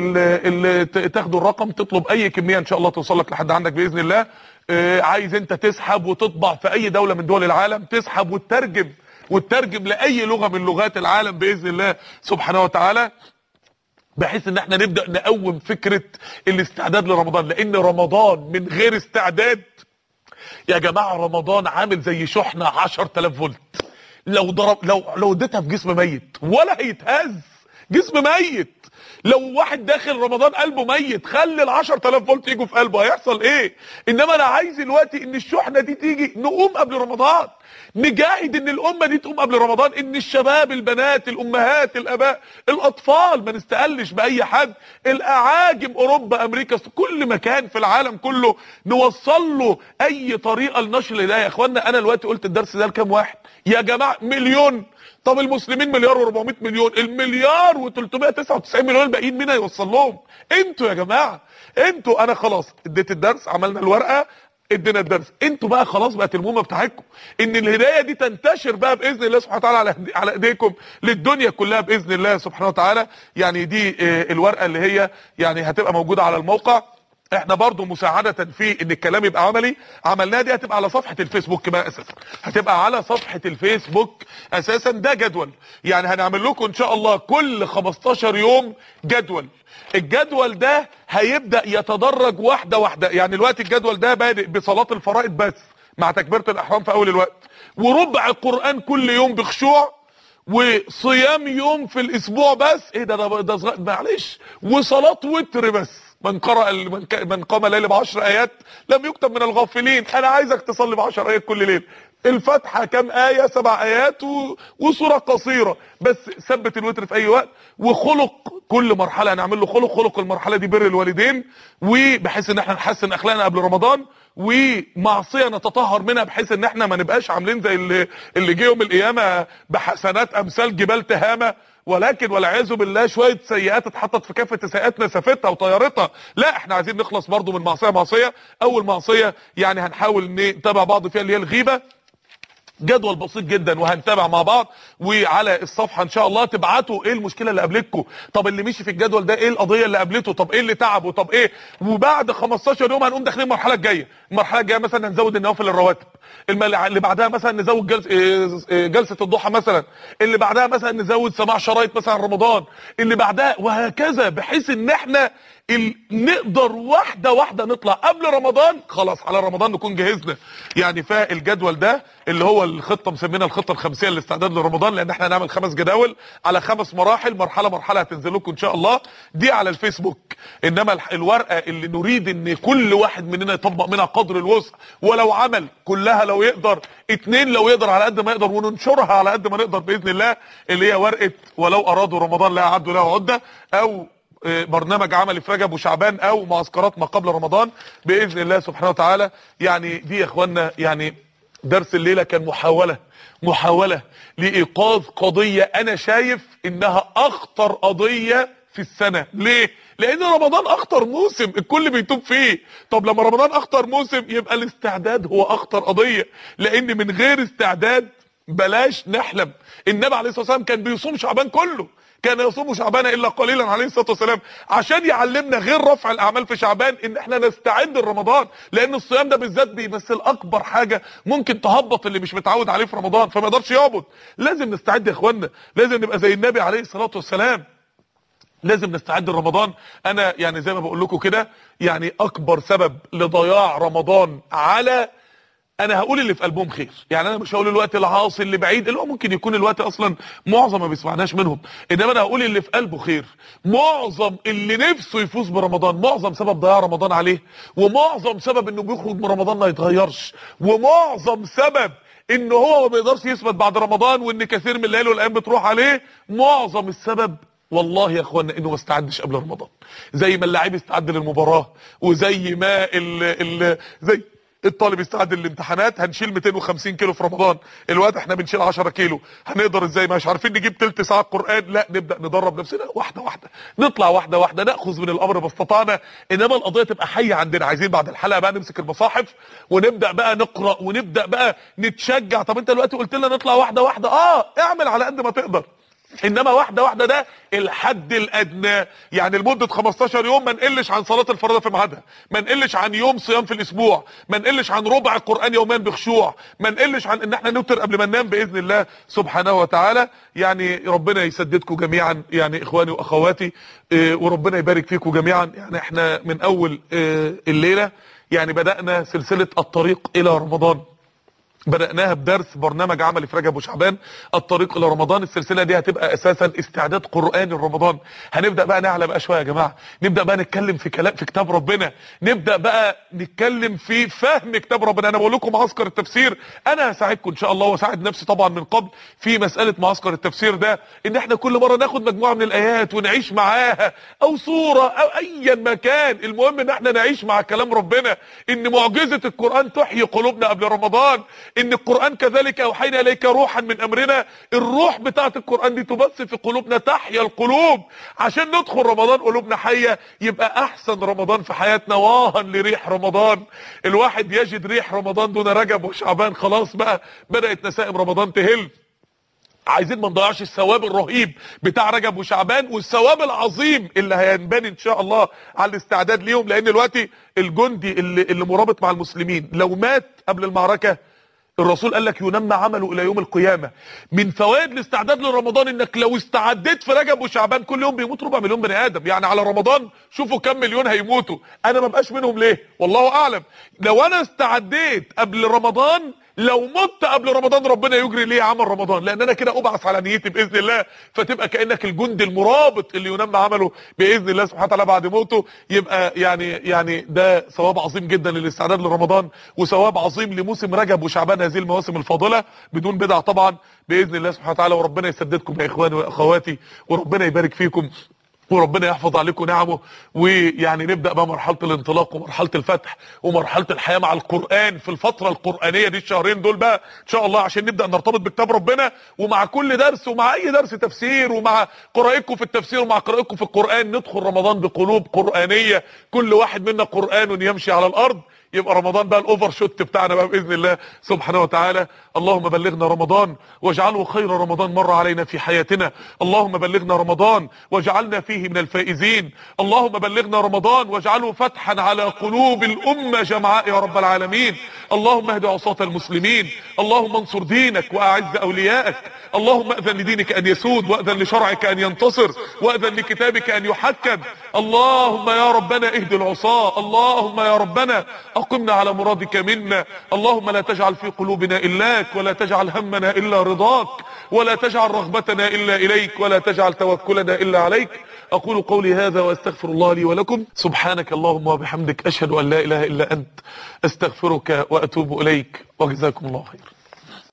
Speaker 1: اللي تاخدوا الرقم تطلب اي كميه ان شاء الله توصل لك لحد عندك باذن الله. اه عايز انت تسحب وتطبع في اي دوله من دول العالم، تسحب وتترجم وتترجم لاي لغه من لغات العالم باذن الله سبحانه وتعالى، بحيث ان احنا نبدا نقوم فكره الاستعداد لرمضان. لان رمضان من غير استعداد يا جماعه، رمضان عامل زي شحنه عشرة آلاف فولت، لو ضرب لو لو اديتها في جسم ميت ولا هيتهز، جسم ميت. لو واحد داخل رمضان قلبه ميت خلي ال عشرة آلاف فولت يجوا في قلبه هيحصل ايه؟ انما انا عايز دلوقتي ان الشحنه دي تيجي، نقوم قبل رمضان، نجاهد ان الامه دي تقوم قبل رمضان، ان الشباب البنات الامهات الاباء الاطفال ما نستقلش باي حد، الاعاجم اوروبا امريكا كل مكان في العالم كله نوصل له اي طريقه لنشر الهدايه. يا اخوانا انا دلوقتي قلت الدرس ده لكام واحد يا جماعه؟ مليون. طب المسلمين مليار واربعمية مليون، المليار وتلتمية تسعة وتسعين مليون الباقيين مين هيوصل لهم؟ انتوا يا جماعه، انتوا. انا خلاص اديت الدرس، عملنا الورقه، ادينا الدرس، انتوا بقى خلاص بقت المهمه بتاعتكم ان الهدايه دي تنتشر بقى باذن الله سبحانه وتعالى على على ايديكم للدنيا كلها باذن الله سبحانه وتعالى. يعني دي الورقه اللي هي يعني هتبقى موجوده على الموقع. احنا برضو مساعدة في ان الكلام يبقى عملي عملناها، دي هتبقى على صفحة الفيسبوك بقى اساسا، هتبقى على صفحة الفيسبوك اساسا. ده جدول يعني هنعمل لكم ان شاء الله كل خمستاشر يوم جدول. الجدول ده هيبدأ يتدرج واحدة واحدة. يعني الوقت الجدول ده بادئ بصلاة الفرائض بس مع تكبيرة الاحرام في اول الوقت، وربع القرآن كل يوم بخشوع، وصيام يوم في الاسبوع بس. ايه ده ده, ده معلش، وصلاة وتر بس. من قرأ من قام الليل بعشر ايات لم يكتب من الغافلين. انا عايزك تصلي بعشر ايات كل ليل. الفاتحه كام ايه؟ سبع ايات و... وسوره قصيره بس. ثبت الوتر في اي وقت. وخلق كل مرحله هنعمل له خلق. خلق المرحله دي بر الوالدين، وبحيث ان احنا نحسن اخلاقنا قبل رمضان. ومعصيه نتطهر منها بحيث ان احنا ما نبقاش عاملين زي اللي اللي جه يوم القيامه بحسنات امثال جبال تهامه، ولكن والعياذ بالله شويه سيئات اتحطت في كافه سيئات نسفتها وطيرتها. لا، احنا عايزين نخلص برضو من معصيه معصيه. اول معصيه يعني هنحاول نتابع بعض فيها اللي هي الغيبه. جدول بسيط جدا وهنتابع مع بعض، وعلى الصفحه ان شاء الله تبعتوا ايه المشكله اللي قابلتكم، طب اللي مشي في الجدول ده ايه القضيه اللي قابلته، طب ايه اللي تعبه، طب ايه. وبعد خمستاشر يوم هنقوم داخلين المرحله الجايه. المرحله الجايه مثلا هنزود النوافل الرواتب، اللي بعدها مثلا نزود جلسه جلسه الضحى مثلا، اللي بعدها مثلا نزود سماع شرايط مثلا رمضان، اللي بعدها وهكذا، بحيث ان احنا ال... نقدر واحده واحده نطلع قبل رمضان، خلاص على رمضان نكون جهزنا. يعني فالجدول ده اللي هو الخطه مسمينها الخطه الخمسيه للاستعداد لرمضان، لان احنا هنعمل خمس جداول على خمس مراحل، مرحله مرحله هتنزل لكم ان شاء الله دي على الفيسبوك. انما الورقه اللي نريد ان كل واحد مننا يطبق منها قدر الوسع، ولو عمل كلها لو يقدر، اتنين لو يقدر على قد ما يقدر، وننشرها على قد ما نقدر باذن الله، اللي هي ورقه ولو ارادوا رمضان لا اعدوا له عده، او برنامج عملي في رجب وشعبان، او معسكرات ما قبل رمضان باذن الله سبحانه وتعالى. يعني دي يا اخوانا يعني درس الليله كان محاوله محاوله لايقاظ قضيه انا شايف انها اخطر قضيه في السنه. ليه؟ لان رمضان اخطر موسم الكل بيتوب فيه. طب لما رمضان اخطر موسم يبقى الاستعداد هو اخطر قضيه، لان من غير استعداد بلاش نحلم. النبي عليه الصلاه والسلام كان بيصوم شعبان كله، كان يصوم شعبان الا قليلا عليه الصلاه والسلام، عشان يعلمنا غير رفع الاعمال في شعبان ان احنا نستعد لرمضان، لان الصيام ده بالذات بيمثل اكبر حاجه ممكن تهبط اللي مش متعود عليه في رمضان فما يقدرش يعبد. لازم نستعد يا اخوانا، لازم نبقى زي النبي عليه الصلاه والسلام، لازم نستعد لرمضان. انا يعني زي ما بقول لكم كده، يعني اكبر سبب لضياع رمضان على، انا هقول اللي في قلبهم خير، يعني انا مش هقول الوقت العاصي اللي بعيد اللي هو ممكن يكون الوقت اصلا معظم ما بيسمعناش منهم، انما انا هقول اللي في قلبه خير. معظم اللي نفسه يفوز برمضان، معظم سبب ضياع رمضان عليه، ومعظم سبب انه بيخرج من رمضان ما يتغيرش، ومعظم سبب ان هو ما بيقدرش يثبت بعد رمضان، وان كثير من الليالي والايام بتروح عليه. معظم السبب والله يا اخوانا انه ما استعدش قبل رمضان، زي ما اللاعب استعد للمباراه، وزي ما ال ال زي الطالب يستعد للامتحانات. هنشيل مئتين وخمسين كيلو في رمضان، الوقت احنا بنشيل عشرة كيلو، هنقدر ازاي؟ مش عارفين نجيب تلت ساعه قران، لا نبدا ندرب نفسنا واحده واحده، نطلع واحده واحده، ناخذ من الامر ما استطعنا. انما القضيه تبقى حيه عندنا. عايزين بعد الحلقه بقى نمسك المصاحف ونبدا بقى نقرا، ونبدا بقى نتشجع. طب انت دلوقتي قلت لنا نطلع واحده واحده، اه اعمل على قد ما تقدر، انما واحده واحده ده الحد الادنى. يعني لمده خمستاشر يوم ما نقلش عن صلاه الفريضه في ميعادها، ما نقلش عن يوم صيام في الاسبوع، ما نقلش عن ربع القران يوميا بخشوع، ما نقلش عن ان احنا نوتر قبل ما ننام باذن الله سبحانه وتعالى. يعني ربنا يسددكم جميعا يعني اخواني واخواتي، اه وربنا يبارك فيكم جميعا. يعني احنا من اول اه الليله يعني بدانا سلسله الطريق الى رمضان، بدأناها بدرس برنامج عملي في رجب وشعبان الطريق الى رمضان. السلسله دي هتبقى اساسا استعداد قراني لرمضان. هنبدا بقى نعلى بقى شويه يا جماعه، نبدا بقى نتكلم في كلام في كتاب ربنا، نبدا بقى نتكلم في فهم كتاب ربنا. انا بقول لكم معسكر التفسير انا هساعدكم ان شاء الله، واساعد نفسي طبعا من قبل في مساله معسكر التفسير ده، ان احنا كل مره ناخد مجموعه من الايات ونعيش معاها، او سوره او ايا مكان، المهم ان احنا نعيش مع كلام ربنا، ان معجزه القران تحيي قلوبنا قبل رمضان، ان القرآن كذلك اوحينا اليك روحا من امرنا. الروح بتاعت القرآن دي تبث في قلوبنا، تحيا القلوب، عشان ندخل رمضان قلوبنا حية، يبقى احسن رمضان في حياتنا. واها لريح رمضان، الواحد يجد ريح رمضان دون رجب وشعبان. خلاص بقى بدأت نسائم رمضان تهل. عايزين ما نضيعش الثواب الرهيب بتاع رجب وشعبان، والثواب العظيم اللي هينبني ان شاء الله على الاستعداد ليهم. لان دلوقتي الجندي اللي, اللي مرابط مع المسلمين لو مات قبل المعركة، الرسول قال لك ينمى عمله الى يوم القيامه. من فوائد الاستعداد لرمضان انك لو استعديت في رجب وشعبان، كل يوم بيموت ربع مليون بني ادم، يعني على رمضان شوفوا كم مليون هيموتوا، انا ما بقاش منهم ليه؟ والله اعلم. لو انا استعديت قبل رمضان، لو مت قبل رمضان ربنا يجري لي عمل رمضان، لان انا كده ابعث على نيتي باذن الله، فتبقى كانك الجندي المرابط اللي ينمى عمله باذن الله سبحانه وتعالى بعد موته. يبقى يعني يعني ده ثواب عظيم جدا للاستعداد لرمضان، وثواب عظيم لموسم رجب وشعبان، هذه المواسم الفاضله بدون بدع طبعا باذن الله سبحانه وتعالى. وربنا يسددكم يا اخواني واخواتي، وربنا يبارك فيكم. وربنا يحفظ عليكم نعمه. ويعني نبدأ بقى مرحلة الانطلاق ومرحلة الفتح ومرحلة الحياة مع القرآن في الفترة القرآنية دي، الشهرين دول بقى ان شاء الله، عشان نبدأ نرتبط بكتاب ربنا. ومع كل درس ومع اي درس تفسير ومع قراءتكم في التفسير ومع قراءتكم في القرآن ندخل رمضان بقلوب قرآنية، كل واحد منا قرآن يمشي على الارض. يبقى رمضان بقى الاوفر شوت بتاعنا بقى باذن الله سبحانه وتعالى. اللهم بلغنا رمضان واجعله خير رمضان مر علينا في حياتنا. اللهم بلغنا رمضان واجعلنا فيه من الفائزين. اللهم بلغنا رمضان واجعله فتحا على قلوب الامه جمعاء يا رب العالمين. اللهم اهد عصاة المسلمين. اللهم انصر دينك واعز اوليائك. اللهم اذن لدينك ان يسود، واذن لشرعك ان ينتصر، واذن لكتابك ان يحكم. اللهم يا ربنا اهد العصاة. اللهم يا ربنا اقمنا على مرادك منا. اللهم لا تجعل في قلوبنا إلاك، ولا تجعل همنا إلا رضاك، ولا تجعل رغبتنا إلا إليك، ولا تجعل توكلنا إلا عليك. أقول قولي هذا وأستغفر الله لي ولكم. سبحانك اللهم وبحمدك، أشهد أن لا إله إلا أنت، أستغفرك وأتوب إليك، وجزاكم الله خير.